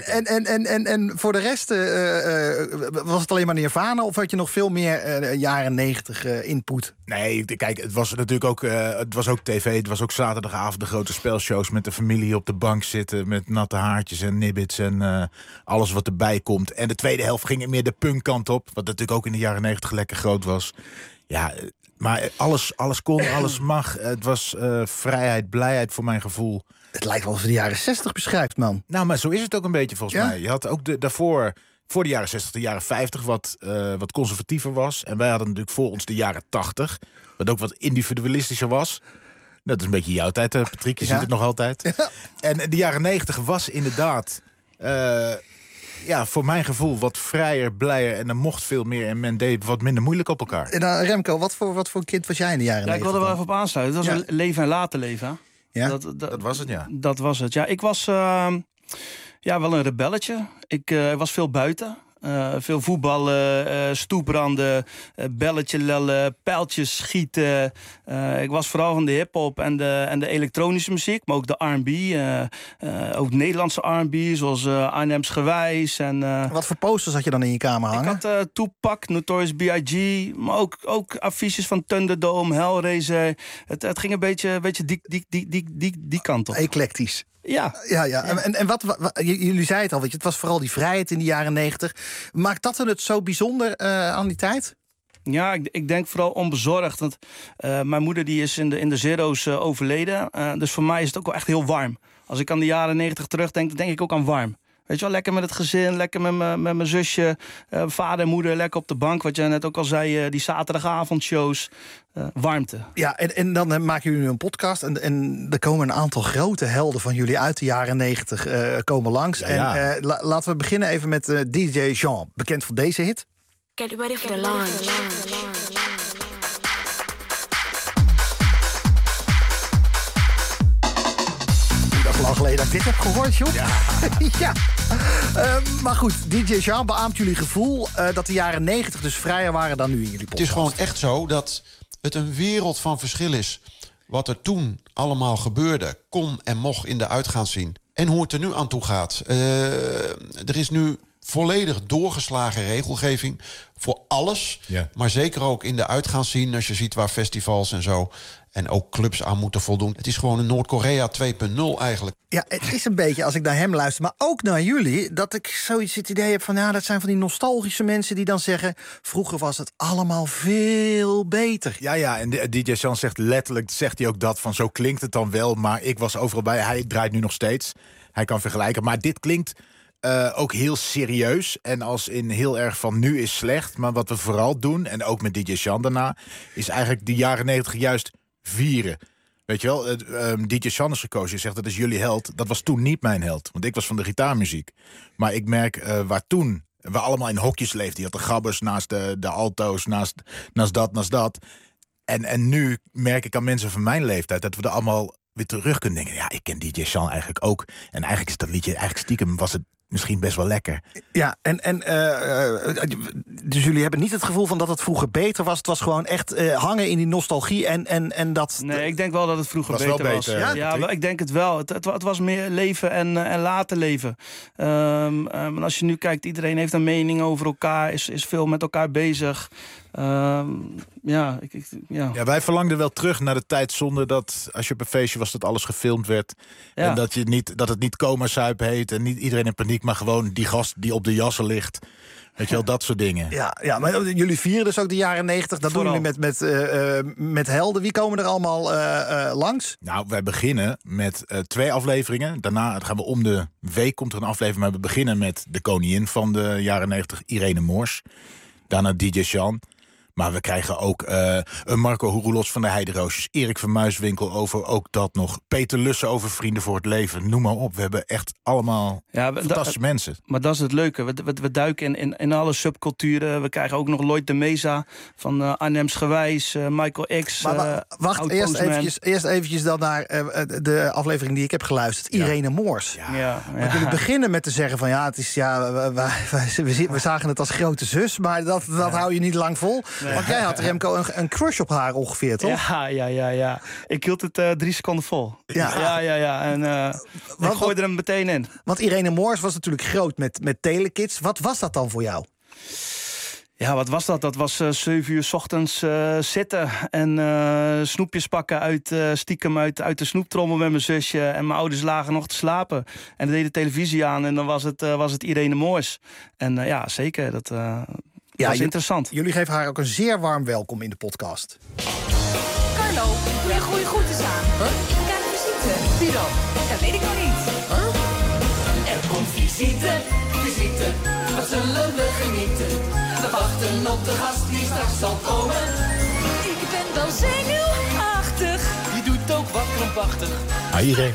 S3: en voor de rest, was het alleen maar Nirvana of had je nog veel meer jaren 90 input?
S10: Nee, kijk, het was natuurlijk ook, het was ook tv. Het was ook zaterdagavond de grote spelshows met de familie op de bank zitten met natte haartjes en nibbits en alles wat erbij komt. En de tweede helft ging meer de punkkant op, wat natuurlijk ook in de jaren 90 lekker groot was. Ja, maar alles kon, alles mag. Het was vrijheid, blijheid voor mijn gevoel.
S3: Het lijkt wel alsof je de jaren 60 beschrijft, man.
S10: Nou, maar zo is het ook een beetje volgens mij. Je had ook daarvoor, voor de jaren 60, de jaren 50... wat conservatiever was. En wij hadden natuurlijk voor ons de jaren 80... wat ook wat individualistischer was. Dat is een beetje jouw tijd, Patrick. Je ziet het nog altijd. Ja. En de jaren 90 was inderdaad... voor mijn gevoel wat vrijer, blijer en er mocht veel meer en men deed wat minder moeilijk op elkaar.
S3: En Remco, wat voor kind was jij in de jaren 90?
S12: Ik wilde er wel even op aansluiten. Dat was een leven en laten leven.
S3: Ja?
S10: Dat was het, ja.
S12: Dat was het. Ja, ik was wel een rebelletje. Ik was veel buiten. Veel voetballen, stoepranden, belletje lellen, pijltjes schieten. Ik was vooral van de hiphop en de elektronische muziek, maar ook de R&B. Ook Nederlandse R&B, zoals Arnhems Gewijs.
S3: Wat voor posters had je dan in je kamer hangen?
S12: Ik had Tupac, Notorious B.I.G., maar ook affiches van Thunderdome, Hellraiser. Het ging een beetje die kant op.
S3: Eclectisch.
S12: Ja.
S3: En jullie zeiden het al, weet je, het was vooral die vrijheid in de jaren 90. Maakt dat het zo bijzonder aan die tijd?
S12: Ja, ik denk vooral onbezorgd. Want mijn moeder die is in de zero's overleden. Dus voor mij is het ook wel echt heel warm. Als ik aan de jaren 90 terugdenk, dan denk ik ook aan warm. Weet je wel, lekker met het gezin, lekker met mijn zusje, vader en moeder, lekker op de bank. Wat jij net ook al zei, die zaterdagavondshows, warmte. Ja, en dan maken jullie een podcast en er komen een aantal grote helden van jullie uit de jaren 90 komen langs. Ja. En laten we beginnen even met DJ Jean, bekend voor deze hit.
S13: Get ready for the launch.
S3: Lang geleden dat ik dit heb gehoord, joh. Ja. Maar goed, DJ Jean beaamt jullie gevoel dat de jaren 90 dus vrijer waren dan nu in jullie podcast.
S14: Het is gewoon echt zo dat het een wereld van verschil is. Wat er toen allemaal gebeurde, kon en mocht in de uitgaanszien. En hoe het er nu aan toe gaat. Er is nu volledig doorgeslagen regelgeving voor alles. Ja. Maar zeker ook in de uitgaanszien, als je ziet waar festivals en zo en ook clubs aan moeten voldoen. Het is gewoon een Noord-Korea 2.0 eigenlijk.
S3: Ja, het is een beetje, als ik naar hem luister, maar ook naar jullie, dat ik zoiets het idee heb van, ja, dat zijn van die nostalgische mensen die dan zeggen, vroeger was het allemaal veel beter.
S10: Ja, en DJ Jean zegt letterlijk, zegt hij ook dat van, zo klinkt het dan wel, maar ik was overal bij. Hij draait nu nog steeds. Hij kan vergelijken, maar dit klinkt ook heel serieus en als in heel erg van nu is slecht. Maar wat we vooral doen, en ook met DJ Jean daarna, is eigenlijk de jaren 90 juist vieren. Weet je wel, DJ Jean is gekozen. Je zegt, dat is jullie held. Dat was toen niet mijn held, want ik was van de gitaarmuziek. Maar ik merk waar toen we allemaal in hokjes leefden. Je had de gabbers naast de alto's, naast dat. En nu merk ik aan mensen van mijn leeftijd dat we er allemaal weer terug kunnen denken. Ja, ik ken DJ Jean eigenlijk ook. En eigenlijk is dat liedje, eigenlijk stiekem was het misschien best wel lekker.
S3: Ja, dus jullie hebben niet het gevoel van dat het vroeger beter was. Het was gewoon echt hangen in die nostalgie en dat.
S12: Nee, ik denk wel dat het vroeger beter was. Ja, ik denk het wel. Het was meer leven en laten leven. En als je nu kijkt, iedereen heeft een mening over elkaar, is veel met elkaar bezig. Ja,
S10: wij verlangden wel terug naar de tijd zonder dat, als je op een feestje was, dat alles gefilmd werd. Ja. En dat het niet coma zuipen heet en niet iedereen in paniek, maar gewoon die gast die op de jassen ligt. Weet je wel, dat soort dingen.
S3: Ja, maar jullie vieren dus ook de jaren 90. Dat doen jullie met helden. Wie komen er allemaal langs?
S10: Nou, wij beginnen met 2 afleveringen. Daarna gaan we om de week, komt er een aflevering. Maar we beginnen met de koningin van de jaren 90, Irene Moors. Daarna DJ Jean. Maar we krijgen ook een Marco Hoerolos van de Heideroosjes. Erik van Muiswinkel over ook dat nog. Peter Lussen over Vrienden voor het Leven. Noem maar op. We hebben echt allemaal fantastische mensen.
S12: Maar dat is het leuke. We duiken in alle subculturen. We krijgen ook nog Lloyd de Mesa van Arnhems Gewijs. Michael X.
S3: Maar wacht, eerst eventjes dan naar de aflevering die ik heb geluisterd. Irene Moors. Want jullie beginnen met te zeggen van het is we zagen het als grote zus. Maar dat hou je niet lang vol. Nee. Want jij had, Remco, een crush op haar ongeveer, toch?
S12: Ja. Ik hield het 3 seconden vol. Ja. En ik gooide hem meteen in.
S3: Want Irene Moors was natuurlijk groot met Telekids. Wat was dat dan voor jou?
S12: Ja, wat was dat? Dat was 7 uur 's ochtends zitten en snoepjes pakken stiekem uit de snoeptrommel met mijn zusje. En mijn ouders lagen nog te slapen. En dan deed de televisie aan en dan was het Irene Moors. En zeker, dat is interessant.
S3: Jullie geven haar ook een zeer warm welkom in de podcast.
S8: Carlo, doe je goede groetjes aan? Ik krijg visite.
S15: Wie dan?
S8: Dat weet ik nog niet.
S15: Er komt visite. Wat zullen we genieten? We wachten op de gast die straks zal komen.
S8: Ik ben wel zenuwachtig.
S15: Je doet ook wat krampachtig.
S10: Irene.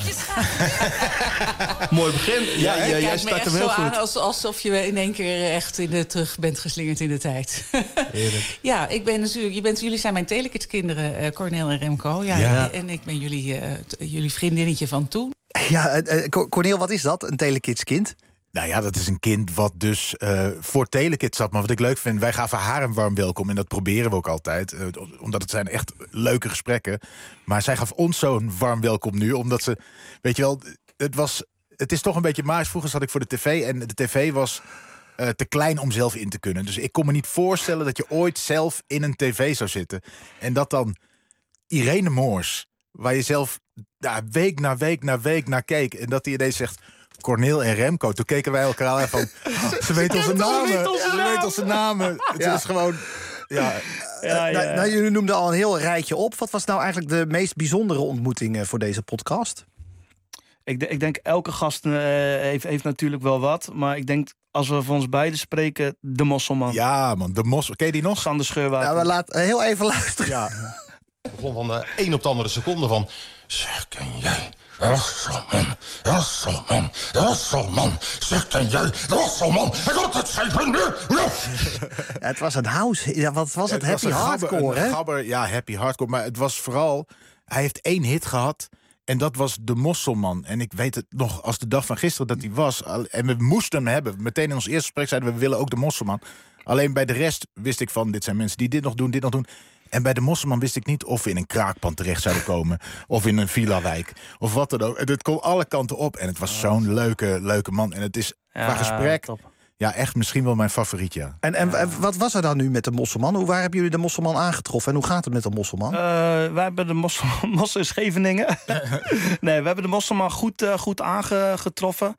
S12: Mooi begin.
S24: Jij start hem heel goed. Aan alsof je in één keer echt terug bent geslingerd in de tijd. Ja, ik ben natuurlijk. Jullie zijn mijn Telekids-kinderen, Cornel en Remco. Ja. En ik ben jullie vriendinnetje van toen.
S3: Ja, Cornel, wat is dat? Een Telekids-kind?
S10: Nou ja, dat is een kind wat dus voor Telekids zat. Maar wat ik leuk vind, wij gaven haar een warm welkom. En dat proberen we ook altijd. Omdat het zijn echt leuke gesprekken. Maar zij gaf ons zo'n warm welkom nu. Omdat ze, weet je wel, het is toch een beetje maas. Vroeger zat ik voor de tv en de tv was te klein om zelf in te kunnen. Dus ik kon me niet voorstellen dat je ooit zelf in een tv zou zitten. En dat dan Irene Moors, waar je zelf week na week na week naar keek. En dat hij ineens zegt, Corneel en Remco. Toen keken wij elkaar aan van, ze weten onze namen. Ze weten onze namen. Het is gewoon... Ja.
S3: Nou, jullie noemden al een heel rijtje op. Wat was nou eigenlijk de meest bijzondere ontmoeting voor deze podcast?
S12: Ik denk elke gast heeft natuurlijk wel wat. Maar ik denk, als we voor ons beiden spreken, de Mosselman.
S10: Ja man, de Mossel. Ken je die nog?
S12: Sander Scheurwater.
S3: Ja, we laten heel even luisteren.
S10: Ja.
S16: Gewoon van de een op de andere seconde van... Zeg, ken jij Rasselman, zeg, ken jij Rasselman?
S3: Het was een house. Ja, wat was het? Happy hardcore, hè?
S10: Gabber, ja, happy hardcore. Maar het was vooral... Hij heeft 1 hit gehad. En dat was de Mosselman. En ik weet het nog als de dag van gisteren dat hij was. En we moesten hem hebben. Meteen in ons eerste gesprek zeiden we willen ook de Mosselman. Alleen bij de rest wist ik van, dit zijn mensen die dit nog doen. En bij de Mosselman wist ik niet of we in een kraakpand terecht zouden komen. Of in een villa-wijk. Of wat dan ook. Het kon alle kanten op. En het was zo'n leuke man. En het is qua gesprek... Top. Ja, echt misschien wel mijn favoriet, ja.
S3: En wat was er dan nu met de Mosselman? Waar hebben jullie de Mosselman aangetroffen? En hoe gaat het met de Mosselman?
S12: Wij hebben de Mosselman in Scheveningen. Nee, we hebben de Mosselman goed aangetroffen.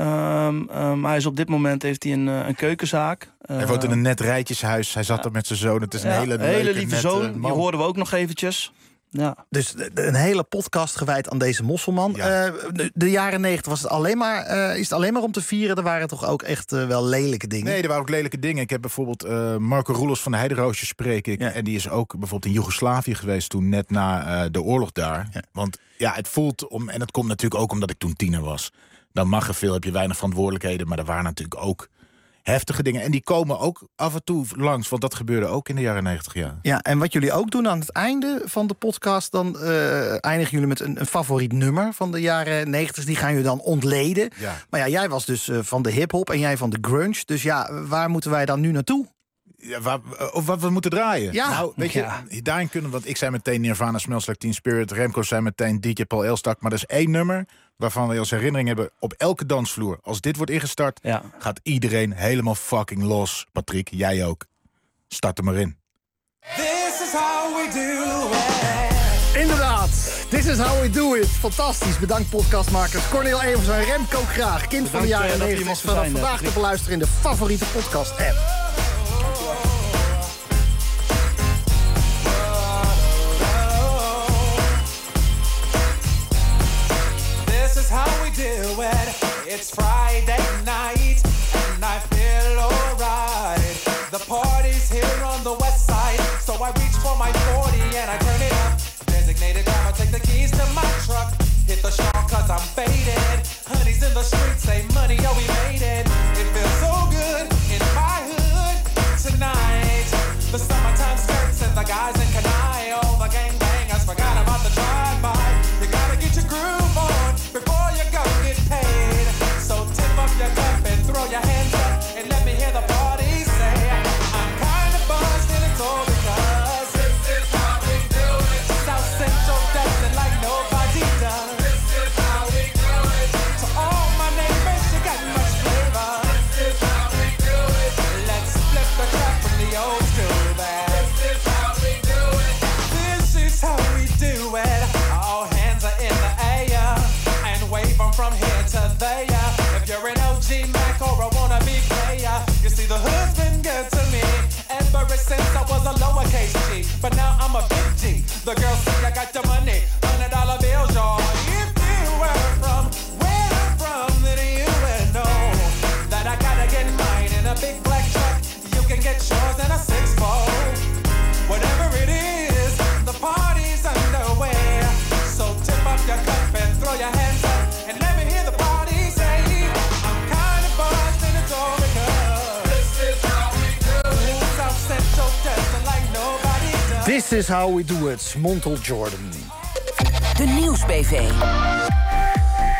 S12: Hij is op dit moment heeft hij een keukenzaak.
S10: Hij woont in een net rijtjeshuis. Hij zat er met zijn zoon. Het is een hele
S12: lieve zoon. Die horen we ook nog eventjes. Ja.
S3: Dus een hele podcast gewijd aan deze Mosselman. Ja. De jaren 90 was het alleen maar, is het alleen maar om te vieren. Er waren toch ook echt wel lelijke dingen?
S10: Nee, er waren ook lelijke dingen. Ik heb bijvoorbeeld Marco Roelofs van de Heideroosjes spreek ik. Ja. En die is ook bijvoorbeeld in Joegoslavië geweest toen net na de oorlog daar. Ja. Want ja, het voelt en het komt natuurlijk ook omdat ik toen tiener was. Dan mag er veel, heb je weinig verantwoordelijkheden. Maar er waren natuurlijk ook heftige dingen. En die komen ook af en toe langs. Want dat gebeurde ook in de jaren 90, ja.
S3: Ja, en wat jullie ook doen aan het einde van de podcast... dan eindigen jullie met een favoriet nummer van de jaren 90. Die gaan jullie dan ontleden. Ja. Maar ja, jij was dus van de hiphop en jij van de grunge. Dus ja, waar moeten wij dan nu naartoe?
S10: Ja, of wat we moeten draaien.
S3: Ja.
S10: Nou, weet je, daarin kunnen... Want ik zei meteen Nirvana, Smells Like Teen Spirit. Remco zei meteen DJ Paul Elstak. Maar er is 1 nummer waarvan we als herinnering hebben... op elke dansvloer. Als dit wordt ingestart, gaat iedereen helemaal fucking los. Patrick, jij ook. Start er maar in.
S15: This is how we do it.
S3: Inderdaad, this is how we do it. Fantastisch. Bedankt podcastmakers Cornel Evers en Remco Graag. Kind van de jaren 90 is vanaf vandaag te beluisteren in de favoriete podcast-app.
S15: It's Friday night and I feel alright. The party's here on the west side, so I reach for my 40 and I turn it up. Designated driver, take the keys to my truck. Hit the shop cause I'm faded. Honey's in the streets, say money, yo, we made it. It feels so good in my hood tonight. The summertime skirts and the guys in Kanai. All the gangbangers forgot about the drive-by. You gotta get your groove on before you go get paid. So tip up your cup and throw your hands up and let me hear the party say, I'm kinda buzzed and it's all because this is how we do it. South Central does it like nobody does. This is how we do it. To all my neighbors, you got much flavor. This is how we do it. Let's flip the crap from the old school back. This is how we do it. This is how we do it. All hands are in the air and wave them from here to there. If you're an OG Mac or a wannabe player, you see the hood's been good to me ever since I was a lowercase G. But now I'm a big G. The girls see I got the money, $100 bills, y'all. If you were from where I'm from, then you would know that I gotta get mine in a big black truck. You can get yours in a 6-fold. Whatever it is, the party's underway. So tip up your cup and throw your hands up and let me hear the party say, I'm kinda buzzed and it's all because this is how we do it. South Central does it like nobody does.
S3: This is how we do it, Montel Jordan.
S8: De Nieuwsbv.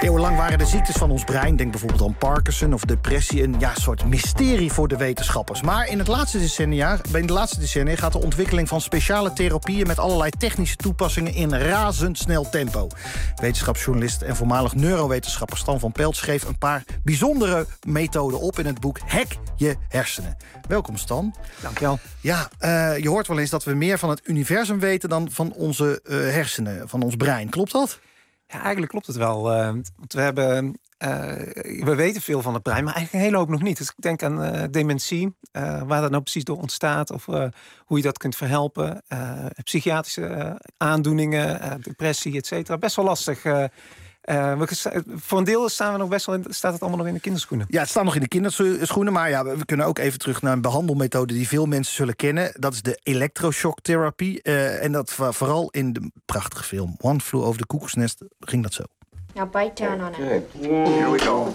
S3: Eeuwenlang waren de ziektes van ons brein, denk bijvoorbeeld aan Parkinson of depressie, een soort mysterie voor de wetenschappers. Maar in de laatste decennia gaat de ontwikkeling van speciale therapieën met allerlei technische toepassingen in razendsnel tempo. Wetenschapsjournalist en voormalig neurowetenschapper Stan van Pelt schreef een paar bijzondere methoden op in het boek Hack je hersenen. Welkom Stan.
S17: Dankjewel.
S3: Ja, je hoort wel eens dat we meer van het universum weten dan van onze hersenen, van ons brein. Klopt dat?
S17: Ja, eigenlijk klopt het wel. Want we weten veel van het brein, maar eigenlijk een hele hoop nog niet. Dus ik denk aan dementie, waar dat nou precies door ontstaat, of hoe je dat kunt verhelpen. Psychiatrische aandoeningen, depressie, et cetera. Best wel lastig. Voor een deel staat het allemaal nog in de kinderschoenen. Ja, het staat nog in de kinderschoenen, maar we kunnen ook even terug naar een behandelmethode die veel mensen zullen kennen. Dat is de elektroshocktherapie. En dat vooral in de prachtige film One Flew Over the Cuckoo's Nest ging dat zo.
S18: Now bite down on it.
S15: Here we go.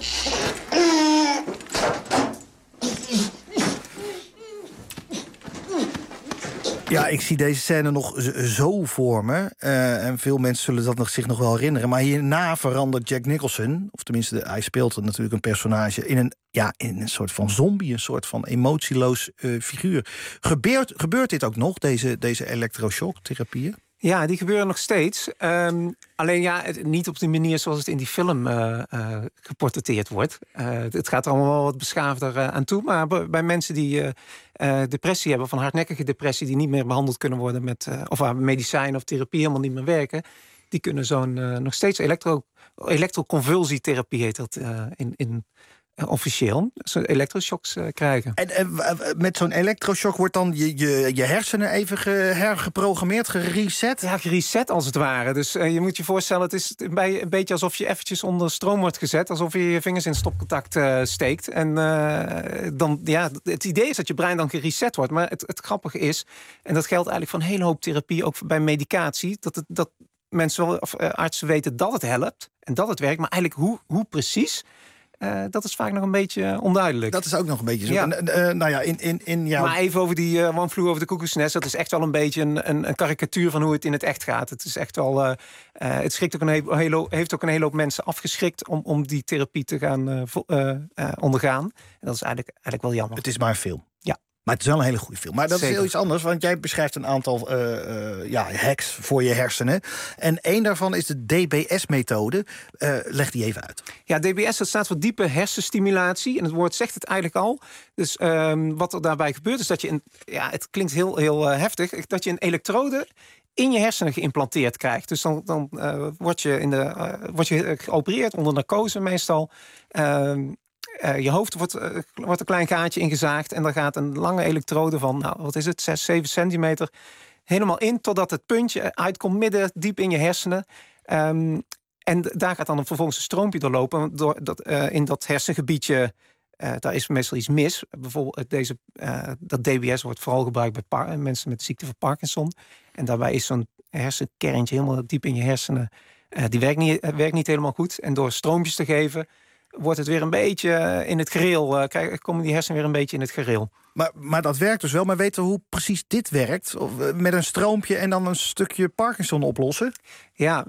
S3: Ja, ik zie deze scène nog zo voor me. En veel mensen zullen dat zich nog wel herinneren. Maar hierna verandert Jack Nicholson, of tenminste hij speelt natuurlijk een personage, in een soort van zombie, een soort van emotieloos figuur. Gebeurt dit ook nog, deze elektroshocktherapieën?
S17: Ja, die gebeuren nog steeds. Alleen niet op die manier zoals het in die film geportretteerd wordt. Het gaat er allemaal wel wat beschaafder aan toe. Maar bij mensen die depressie hebben, van hardnekkige depressie, die niet meer behandeld kunnen worden of waar medicijnen of therapie helemaal niet meer werken, die kunnen zo'n nog steeds elektroconvulsietherapie heet dat officieel, zo'n elektroshocks krijgen. En
S3: met zo'n elektroshock wordt dan je hersenen even hergeprogrammeerd, gereset?
S17: Ja, gereset als het ware. Dus je moet je voorstellen, het is een beetje alsof je eventjes onder stroom wordt gezet, alsof je je vingers in stopcontact steekt. En het idee is dat je brein dan gereset wordt. Maar het grappige is, en dat geldt eigenlijk voor een hele hoop therapie, ook bij medicatie, dat mensen of artsen weten dat het helpt en dat het werkt, maar eigenlijk hoe precies, dat is vaak nog een beetje onduidelijk.
S3: Dat is ook nog een beetje zo.
S17: Ja. Maar even over die One Flew Over the Cuckoo's Nest, dat is echt wel een beetje een karikatuur van hoe het in het echt gaat. Het is echt wel, het schrikt ook heeft ook een hele hoop mensen afgeschrikt om die therapie te gaan ondergaan. En dat is eigenlijk wel jammer.
S3: Het is maar een film.
S17: Ja.
S3: Maar het is wel een hele goede film. Maar dat is heel iets anders, want jij beschrijft een aantal hacks voor je hersenen. En één daarvan is de DBS-methode. Leg die even uit.
S17: Ja, DBS, dat staat voor diepe hersenstimulatie. En het woord zegt het eigenlijk al. Dus wat er daarbij gebeurt is dat je het klinkt heel heftig, dat je een elektrode in je hersenen geïmplanteerd krijgt. Dus dan word je geopereerd onder narcose meestal. Je hoofd wordt een klein gaatje ingezaagd en daar gaat een lange elektrode van, 6, 7 centimeter helemaal in, totdat het puntje uitkomt midden diep in je hersenen. En daar gaat dan vervolgens een stroompje doorlopen. In dat hersengebiedje, daar is meestal iets mis. Bijvoorbeeld dat DBS wordt vooral gebruikt bij mensen met de ziekte van Parkinson. En daarbij is zo'n hersenkerntje helemaal diep in je hersenen. Die werkt niet helemaal goed. En door stroompjes te geven, wordt het weer een beetje in het gereel. Komen die hersenen weer een beetje in het gereel.
S3: Maar dat werkt dus wel. Maar weten we hoe precies dit werkt? Of met een stroompje en dan een stukje Parkinson oplossen?
S17: Ja,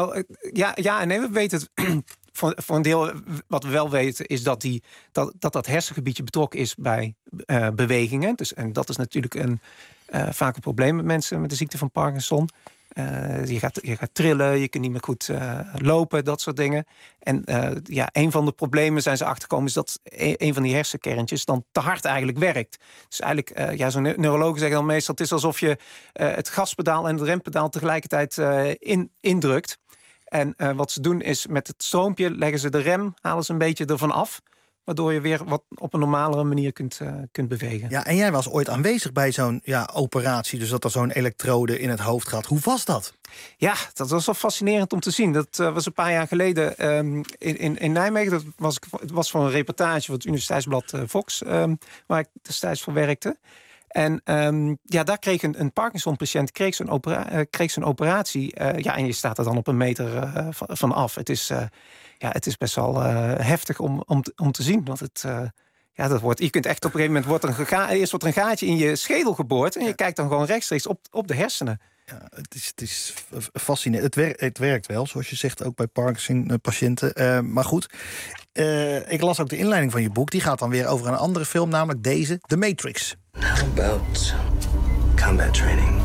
S17: en nee, we weten het. Voor een deel, wat we wel weten, is dat hersengebiedje betrokken is bij bewegingen. Dus, en dat is natuurlijk vaak een probleem met mensen met de ziekte van Parkinson. Je gaat trillen, je kunt niet meer goed lopen, dat soort dingen. En een van de problemen zijn ze achterkomen is dat een van die hersenkerntjes dan te hard eigenlijk werkt. Dus eigenlijk, zo'n neurologen zeggen dan meestal, het is alsof je het gaspedaal en het rempedaal tegelijkertijd indrukt. En wat ze doen is met het stroompje leggen ze de rem, halen ze een beetje ervan af, waardoor je weer wat op een normalere manier kunt bewegen. Ja,
S3: en jij was ooit aanwezig bij zo'n operatie, dus dat er zo'n elektrode in het hoofd gaat. Hoe was dat?
S17: Ja, dat was wel fascinerend om te zien. Dat was een paar jaar geleden in Nijmegen. Het was voor een reportage voor het Universiteitsblad Fox, waar ik destijds voor werkte. En daar kreeg een Parkinson-patiënt kreeg zo'n operatie. En je staat er dan op een meter van af. Het is best wel heftig om te zien. Want je kunt echt op een gegeven moment eerst wordt er een gaatje in je schedel geboord en je kijkt dan gewoon rechtstreeks op de hersenen.
S3: Het is fascinerend. Het werkt wel, zoals je zegt, ook bij Parkinson-patiënten. Maar goed, ik las ook de inleiding van je boek. Die gaat dan weer over een andere film, namelijk deze, The Matrix.
S1: How about combat training?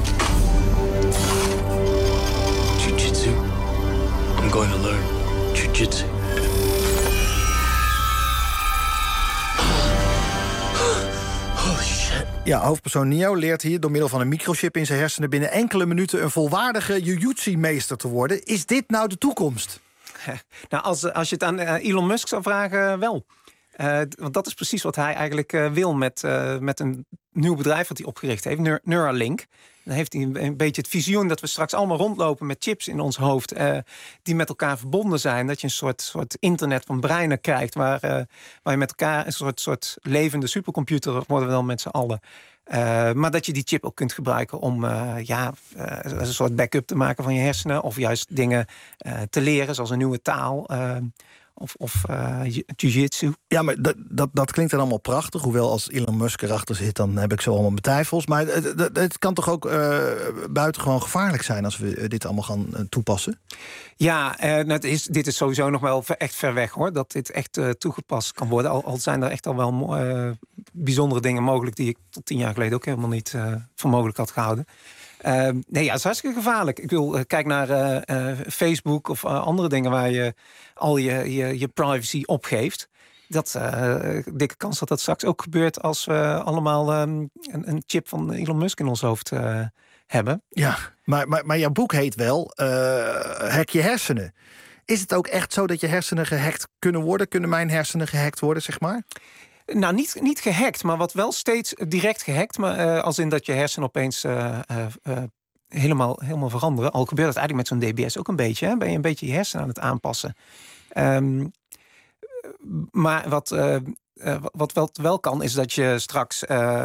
S1: Jiu-jitsu. I'm going to learn jiu-jitsu. Holy shit.
S3: Ja, hoofdpersoon Neo leert hier door middel van een microchip in zijn hersenen binnen enkele minuten een volwaardige jiu-jitsu-meester te worden. Is dit nou de toekomst?
S17: Nou, als je het aan Elon Musk zou vragen, wel. Want dat is precies wat hij eigenlijk wil met een nieuw bedrijf dat hij opgericht heeft, Neuralink. Dan heeft hij een beetje het visioen dat we straks allemaal rondlopen met chips in ons hoofd die met elkaar verbonden zijn. Dat je een soort internet van breinen krijgt waar je met elkaar een soort levende supercomputer worden we dan met z'n allen. Maar dat je die chip ook kunt gebruiken om een soort backup te maken van je hersenen of juist dingen te leren, zoals een nieuwe taal. Of jiu-jitsu.
S3: Ja, maar dat klinkt dan allemaal prachtig. Hoewel als Elon Musk erachter zit, dan heb ik zo allemaal mijn twijfels. Maar het kan toch ook buitengewoon gevaarlijk zijn als we dit allemaal gaan toepassen?
S17: Ja, dit is sowieso nog wel echt ver weg, hoor. Dat dit echt toegepast kan worden. Al zijn er echt al wel bijzondere dingen mogelijk die ik tot 10 jaar geleden ook helemaal niet voor mogelijk had gehouden. Nee, ja, het is hartstikke gevaarlijk. Ik wil kijk naar Facebook of andere dingen waar je al je privacy opgeeft. Dikke kans dat dat straks ook gebeurt als we allemaal een chip van Elon Musk in ons hoofd hebben.
S3: Ja, maar jouw boek heet wel Hack je hersenen. Is het ook echt zo dat je hersenen gehackt kunnen worden? Kunnen mijn hersenen gehackt worden, zeg maar?
S17: Nou, niet gehackt, maar wat wel steeds direct gehackt. Maar als in dat je hersenen opeens helemaal veranderen. Al gebeurt het eigenlijk met zo'n DBS ook een beetje. Hè? Ben je een beetje je hersenen aan het aanpassen. Maar wat wel kan, is dat je straks...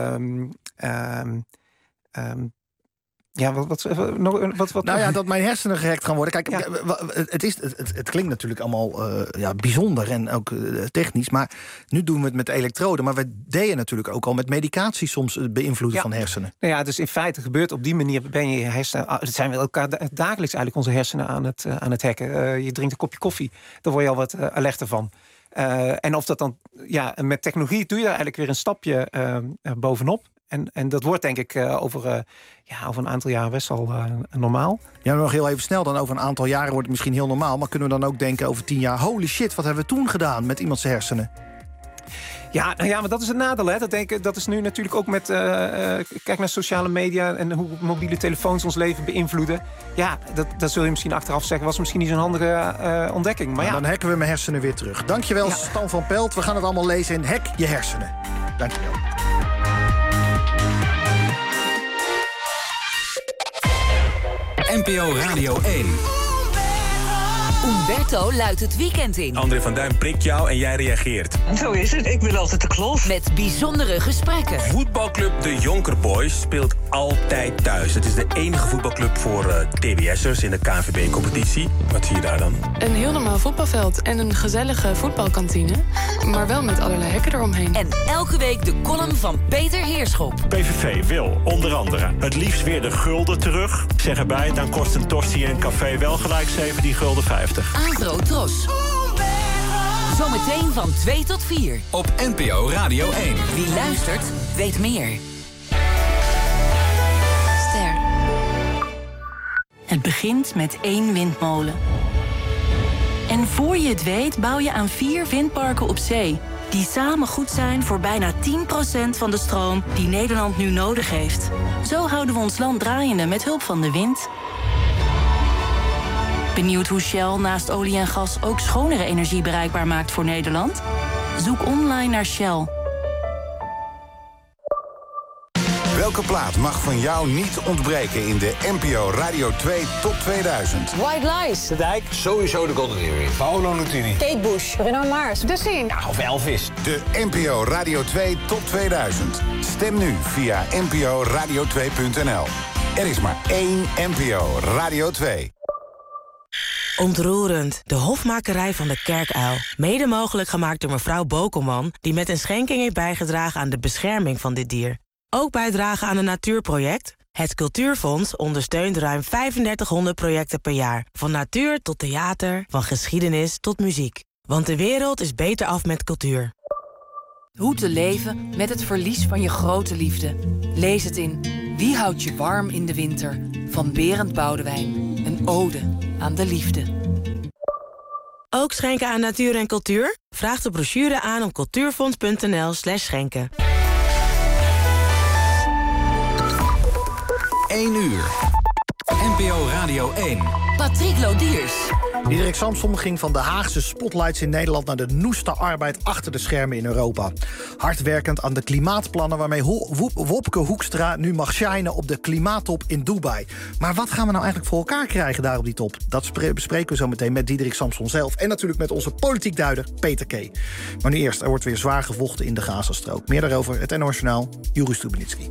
S17: Nou ja, dat mijn hersenen gehackt gaan worden. Kijk, het klinkt natuurlijk allemaal bijzonder en ook technisch. Maar nu doen we het met elektroden. Maar we deden natuurlijk ook al met medicatie soms beïnvloeden van hersenen. Nou ja, dus in feite gebeurt op die manier ben je hersenen... Het zijn we elkaar dagelijks eigenlijk onze hersenen aan het hacken. Je drinkt een kopje koffie, daar word je al wat alerter van. En of dat dan... Ja, met technologie doe je daar eigenlijk weer een stapje bovenop. En dat wordt denk ik over een aantal jaren best wel normaal.
S3: Ja, nog heel even snel. Dan over een aantal jaren wordt het misschien heel normaal. Maar kunnen we dan ook denken over 10 jaar... holy shit, wat hebben we toen gedaan met iemands hersenen?
S17: Ja, maar dat is het nadeel. Hè. Dat is nu natuurlijk ook met... kijk naar sociale media en hoe mobiele telefoons ons leven beïnvloeden. Ja, dat zul je misschien achteraf zeggen... was misschien niet zo'n handige ontdekking. Maar
S3: dan hacken we mijn hersenen weer terug. Dankjewel, Stan van Pelt. We gaan het allemaal lezen in Hack je hersenen. Dankjewel.
S11: NPO Radio 1.
S8: Umberto luidt het weekend in.
S18: André van Duin prikt jou en jij reageert.
S19: Zo is het, ik ben altijd de klos.
S8: Met bijzondere gesprekken.
S18: Voetbalclub De Jonker Boys speelt altijd thuis. Het is de enige voetbalclub voor TBS'ers in de KNVB-competitie. Wat zie je daar dan?
S20: Een heel normaal voetbalveld en een gezellige voetbalkantine. Maar wel met allerlei hekken eromheen.
S8: En elke week de column van Peter Heerschop.
S21: PVV wil onder andere het liefst weer de gulden terug. Zeg erbij, dan kost een tosti en café wel gelijk 17,50 gulden.
S8: Avro Tros. Zometeen van 2 tot 4.
S11: Op NPO Radio 1.
S8: Wie luistert, weet meer.
S22: Ster. Het begint met 1 windmolen. En voor je het weet bouw je aan 4 windparken op zee... die samen goed zijn voor bijna 10% van de stroom die Nederland nu nodig heeft. Zo houden we ons land draaiende met hulp van de wind... Benieuwd hoe Shell naast olie en gas ook schonere energie bereikbaar maakt voor Nederland? Zoek online naar Shell.
S27: Welke plaat mag van jou niet ontbreken in de NPO Radio 2 Top 2000?
S25: White Lies.
S27: De Dijk. Sowieso de Golden Earring. Paolo Nutini.
S25: Kate Bush. Bruno Mars. The Scene.
S27: Ja, of Elvis. De NPO Radio 2 Top 2000. Stem nu via nporadio2.nl. Er is maar 1 NPO Radio 2.
S28: Ontroerend. De hofmakerij van de kerkuil. Mede mogelijk gemaakt door mevrouw Bokelman... die met een schenking heeft bijgedragen aan de bescherming van dit dier. Ook bijdragen aan een natuurproject? Het Cultuurfonds ondersteunt ruim 3500 projecten per jaar. Van natuur tot theater, van geschiedenis tot muziek. Want de wereld is beter af met cultuur.
S2: Hoe te leven met het verlies van je grote liefde. Lees het in Wie houdt je warm in de winter? Van Berend Boudewijn. Een ode aan de liefde.
S28: Ook schenken aan natuur en cultuur? Vraag de brochure aan op cultuurfonds.nl/schenken.
S11: 1 uur. NPO Radio 1.
S8: Patrick Lodiers.
S3: Diederik Samsom ging van de Haagse spotlights in Nederland naar de noeste arbeid achter de schermen in Europa. Hardwerkend aan de klimaatplannen waarmee Wopke Hoekstra nu mag shinen op de klimaattop in Dubai. Maar wat gaan we nou eigenlijk voor elkaar krijgen daar op die top? Dat bespreken we zo meteen met Diederik Samsom zelf en natuurlijk met onze politiek duider Peter K. Maar nu eerst, er wordt weer zwaar gevochten in de Gazastrook. Meer daarover, het NOS Journaal, Juri Stubenitski.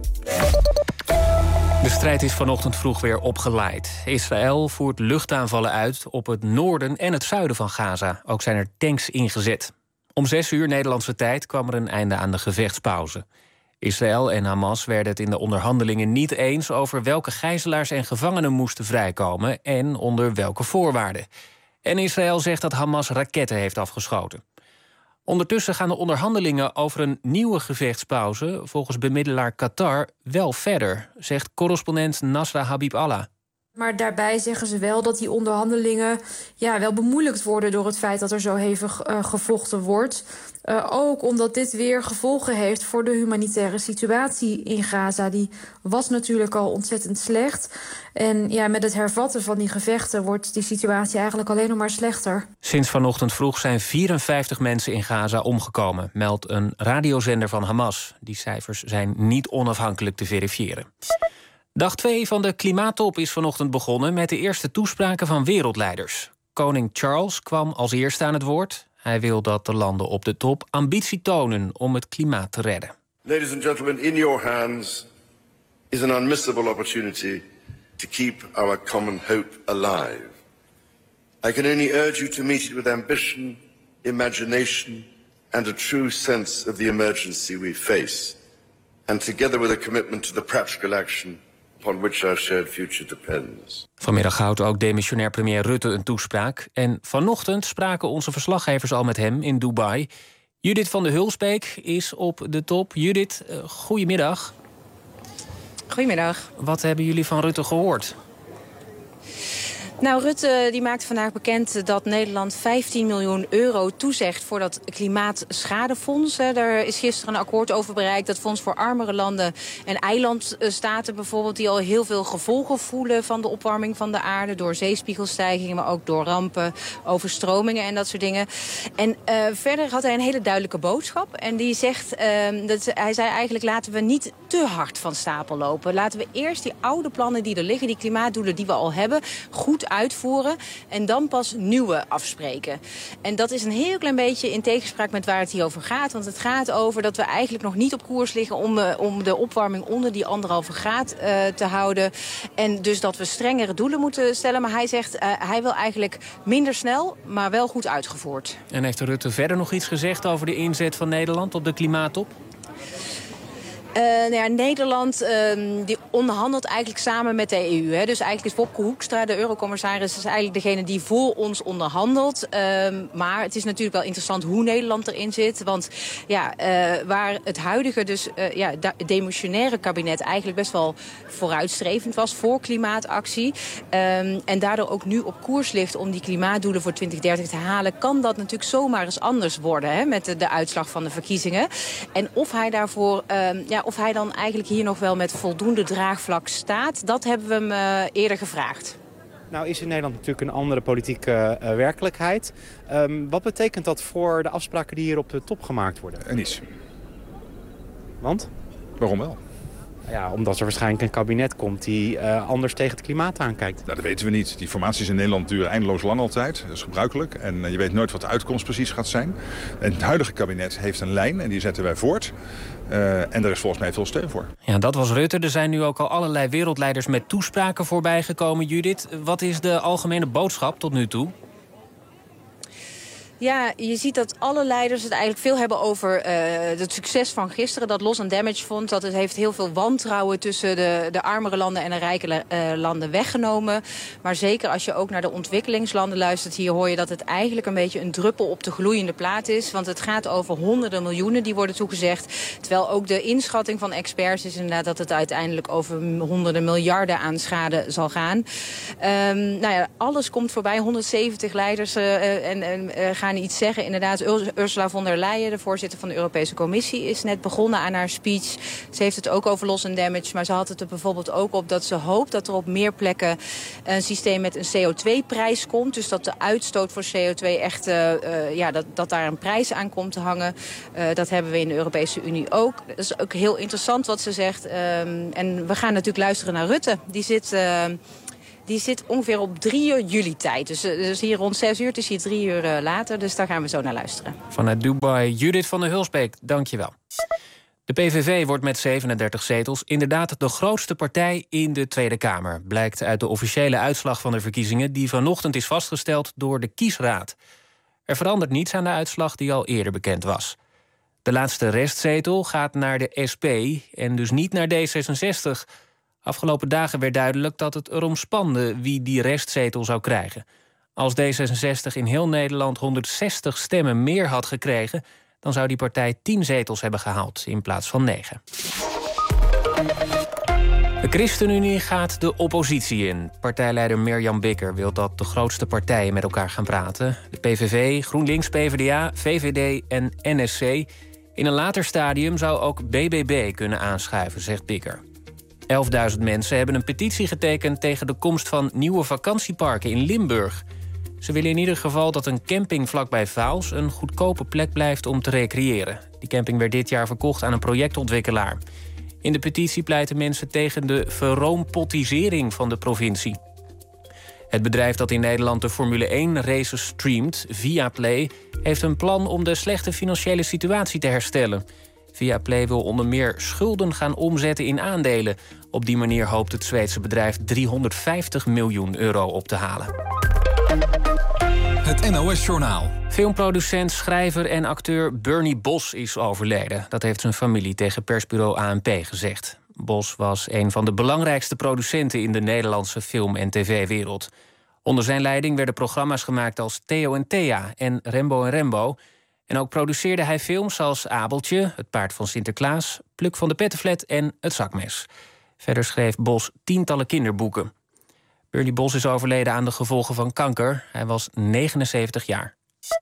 S4: De strijd is vanochtend vroeg weer opgeleid. Israël voert luchtaanvallen uit op het noorden en het zuiden van Gaza. Ook zijn er tanks ingezet. Om 6 uur Nederlandse tijd kwam er een einde aan de gevechtspauze. Israël en Hamas werden het in de onderhandelingen niet eens over welke gijzelaars en gevangenen moesten vrijkomen en onder welke voorwaarden. En Israël zegt dat Hamas raketten heeft afgeschoten. Ondertussen gaan de onderhandelingen over een nieuwe gevechtspauze volgens bemiddelaar Qatar wel verder, zegt correspondent Nasra Habib-Allah.
S5: Maar daarbij zeggen ze wel dat die onderhandelingen wel bemoeilijkt worden door het feit dat er zo hevig gevochten wordt. Ook omdat dit weer gevolgen heeft voor de humanitaire situatie in Gaza. Die was natuurlijk al ontzettend slecht. En met het hervatten van die gevechten wordt die situatie eigenlijk alleen nog maar slechter.
S4: Sinds vanochtend vroeg zijn 54 mensen in Gaza omgekomen, meldt een radiozender van Hamas. Die cijfers zijn niet onafhankelijk te verifiëren. Dag 2 van de klimaattop is vanochtend begonnen met de eerste toespraken van wereldleiders. Koning Charles kwam als eerste aan het woord. Hij wil dat de landen op de top ambitie tonen om het klimaat te redden.
S6: Ladies and gentlemen, in your hands is an unmissable opportunity to keep our common hope alive. I can only urge you to meet it with ambition, imagination and a true sense of the emergency we face. And together with a commitment to the practical action upon which our shared future depends.
S4: Vanmiddag houdt ook demissionair premier Rutte een toespraak. En vanochtend spraken onze verslaggevers al met hem in Dubai. Judith van de Hulsbeek is op de top. Judith, goedemiddag.
S7: Goedemiddag.
S4: Wat hebben jullie van Rutte gehoord?
S7: Nou, Rutte die maakt vandaag bekend dat Nederland 15 miljoen euro toezegt voor dat klimaatschadefonds. Daar is gisteren een akkoord over bereikt. Dat fonds voor armere landen en eilandstaten bijvoorbeeld, die al heel veel gevolgen voelen van de opwarming van de aarde. Door zeespiegelstijgingen, maar ook door rampen, overstromingen en dat soort dingen. En verder had hij een hele duidelijke boodschap. En die zegt, hij zei eigenlijk, laten we niet te hard van stapel lopen. Laten we eerst die oude plannen die er liggen, die klimaatdoelen die we al hebben, goed uitvoeren en dan pas nieuwe afspreken. En dat is een heel klein beetje in tegenspraak met waar het hier over gaat. Want het gaat over dat we eigenlijk nog niet op koers liggen om de opwarming onder die 1,5 graad te houden. En dus dat we strengere doelen moeten stellen. Maar hij zegt, hij wil eigenlijk minder snel, maar wel goed uitgevoerd.
S4: En heeft Rutte verder nog iets gezegd over de inzet van Nederland op de klimaattop?
S7: Nederland die onderhandelt eigenlijk samen met de EU. Hè. Dus eigenlijk is Wopke Hoekstra, de eurocommissaris, is eigenlijk degene die voor ons onderhandelt. Maar het is natuurlijk wel interessant hoe Nederland erin zit. Want waar het huidige, demissionaire kabinet eigenlijk best wel vooruitstrevend was voor klimaatactie. En daardoor ook nu op koers ligt om die klimaatdoelen voor 2030 te halen, kan dat natuurlijk zomaar eens anders worden, hè, met de uitslag van de verkiezingen. En of hij daarvoor of hij dan eigenlijk hier nog wel met voldoende draagvlak staat, dat hebben we hem eerder gevraagd.
S9: Nou is in Nederland natuurlijk een andere politieke werkelijkheid. Wat betekent dat voor de afspraken die hier op de top gemaakt worden?
S23: En niets.
S9: Want?
S23: Waarom wel?
S9: Ja, omdat er waarschijnlijk een kabinet komt die anders tegen het klimaat aankijkt.
S23: Nou, dat weten we niet. Die formaties in Nederland duren eindeloos lang altijd. Dat is gebruikelijk. En je weet nooit wat de uitkomst precies gaat zijn. En het huidige kabinet heeft een lijn en die zetten wij voort. En daar is volgens mij veel steun voor.
S4: Ja, dat was Rutte. Er zijn nu ook al allerlei wereldleiders met toespraken voorbij gekomen. Judith, wat is de algemene boodschap tot nu toe?
S7: Ja, je ziet dat alle leiders het eigenlijk veel hebben over het succes van gisteren. Dat Loss and Damage Fonds, dat het heeft heel veel wantrouwen tussen de armere landen en de rijke landen weggenomen. Maar zeker als je ook naar de ontwikkelingslanden luistert, hier hoor je dat het eigenlijk een beetje een druppel op de gloeiende plaat is. Want het gaat over honderden miljoenen die worden toegezegd. Terwijl ook de inschatting van experts is inderdaad dat het uiteindelijk over honderden miljarden aan schade zal gaan. Alles komt voorbij. 170 leiders gaan iets zeggen. Inderdaad, Ursula von der Leyen, de voorzitter van de Europese Commissie, is net begonnen aan haar speech. Ze heeft het ook over loss and damage, maar ze had het er bijvoorbeeld ook op dat ze hoopt dat er op meer plekken een systeem met een CO2-prijs komt. Dus dat de uitstoot voor CO2 echt, dat daar een prijs aan komt te hangen. Dat hebben we in de Europese Unie ook. Dat is ook heel interessant wat ze zegt. En we gaan natuurlijk luisteren naar Rutte. Die zit ongeveer op 3 juli tijd. Dus hier rond 6 uur, het is hier 3 uur later. Dus daar gaan we zo naar luisteren.
S4: Vanuit Dubai, Judith van der Hulsbeek, dank je wel. De PVV wordt met 37 zetels inderdaad de grootste partij in de Tweede Kamer. Blijkt uit de officiële uitslag van de verkiezingen die vanochtend is vastgesteld door de kiesraad. Er verandert niets aan de uitslag die al eerder bekend was. De laatste restzetel gaat naar de SP en dus niet naar D66. Afgelopen dagen werd duidelijk dat het erom spande wie die restzetel zou krijgen. Als D66 in heel Nederland 160 stemmen meer had gekregen, dan zou die partij 10 zetels hebben gehaald in plaats van 9. De ChristenUnie gaat de oppositie in. Partijleider Mirjam Bikker wil dat de grootste partijen met elkaar gaan praten. De PVV, GroenLinks, PvdA, VVD en NSC. In een later stadium zou ook BBB kunnen aanschuiven, zegt Bikker. 11.000 mensen hebben een petitie getekend tegen de komst van nieuwe vakantieparken in Limburg. Ze willen in ieder geval dat een camping vlakbij Vaals een goedkope plek blijft om te recreëren. Die camping werd dit jaar verkocht aan een projectontwikkelaar. In de petitie pleiten mensen tegen de verroompottisering van de provincie. Het bedrijf dat in Nederland de Formule 1 races streamt, Viaplay, heeft een plan om de slechte financiële situatie te herstellen. Viaplay wil onder meer schulden gaan omzetten in aandelen. Op die manier hoopt het Zweedse bedrijf 350 miljoen euro op te halen.
S11: Het NOS-journaal.
S4: Filmproducent, schrijver en acteur Bernie Bos is overleden. Dat heeft zijn familie tegen persbureau ANP gezegd. Bos was een van de belangrijkste producenten in de Nederlandse film- en tv-wereld. Onder zijn leiding werden programma's gemaakt als Theo en Thea en Rembo en Rembo. En ook produceerde hij films als Abeltje, Het paard van Sinterklaas, Pluk van de Pettenflat en Het zakmes. Verder schreef Bos tientallen kinderboeken. Bernie Bos is overleden aan de gevolgen van kanker. Hij was 79 jaar.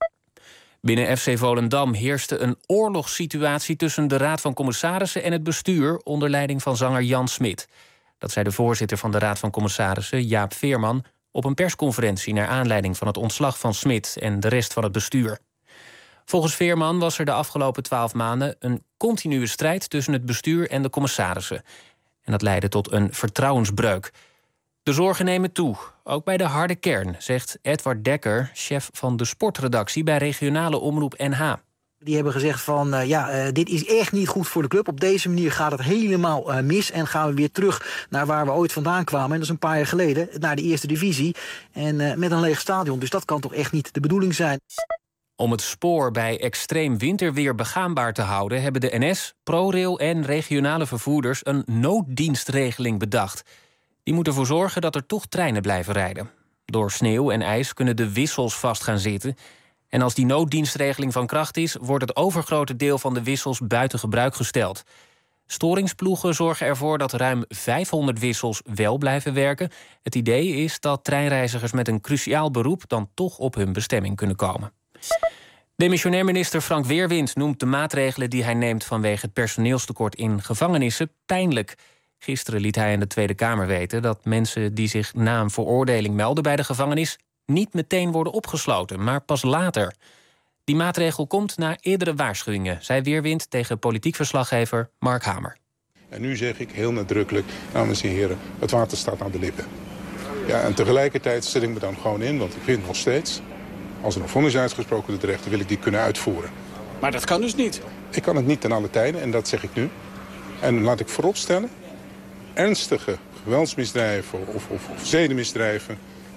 S4: Binnen FC Volendam heerste een oorlogssituatie tussen de Raad van Commissarissen en het bestuur onder leiding van zanger Jan Smit. Dat zei de voorzitter van de Raad van Commissarissen, Jaap Veerman, op een persconferentie naar aanleiding van het ontslag van Smit en de rest van het bestuur. Volgens Veerman was er de afgelopen 12 maanden een continue strijd tussen het bestuur en de commissarissen. En dat leidde tot een vertrouwensbreuk. De zorgen nemen toe, ook bij de harde kern, zegt Edward Dekker, chef van de sportredactie bij regionale omroep NH.
S10: Die hebben gezegd van, dit is echt niet goed voor de club. Op deze manier gaat het helemaal mis en gaan we weer terug naar waar we ooit vandaan kwamen. En dat is een paar jaar geleden, naar de eerste divisie. En met een leeg stadion, dus dat kan toch echt niet de bedoeling zijn.
S4: Om het spoor bij extreem winterweer begaanbaar te houden, hebben de NS, ProRail en regionale vervoerders een nooddienstregeling bedacht. Die moet ervoor zorgen dat er toch treinen blijven rijden. Door sneeuw en ijs kunnen de wissels vast gaan zitten. En als die nooddienstregeling van kracht is, wordt het overgrote deel van de wissels buiten gebruik gesteld. Storingsploegen zorgen ervoor dat ruim 500 wissels wel blijven werken. Het idee is dat treinreizigers met een cruciaal beroep dan toch op hun bestemming kunnen komen. Demissionair minister Frank Weerwind noemt de maatregelen die hij neemt vanwege het personeelstekort in gevangenissen pijnlijk. Gisteren liet hij in de Tweede Kamer weten dat mensen die zich na een veroordeling melden bij de gevangenis niet meteen worden opgesloten, maar pas later. Die maatregel komt na eerdere waarschuwingen, zei Weerwind tegen politiek verslaggever Mark Hamer.
S12: En nu zeg ik heel nadrukkelijk, dames en heren, het water staat aan de lippen. Ja, en tegelijkertijd zet ik me dan gewoon in, want ik vind nog steeds, als er een vonnis is uitgesproken door de rechter, wil ik die kunnen uitvoeren.
S13: Maar dat kan dus niet?
S12: Ik kan het niet ten alle tijden en dat zeg ik nu. En laat ik vooropstellen, ernstige geweldsmisdrijven of zedenmisdrijven,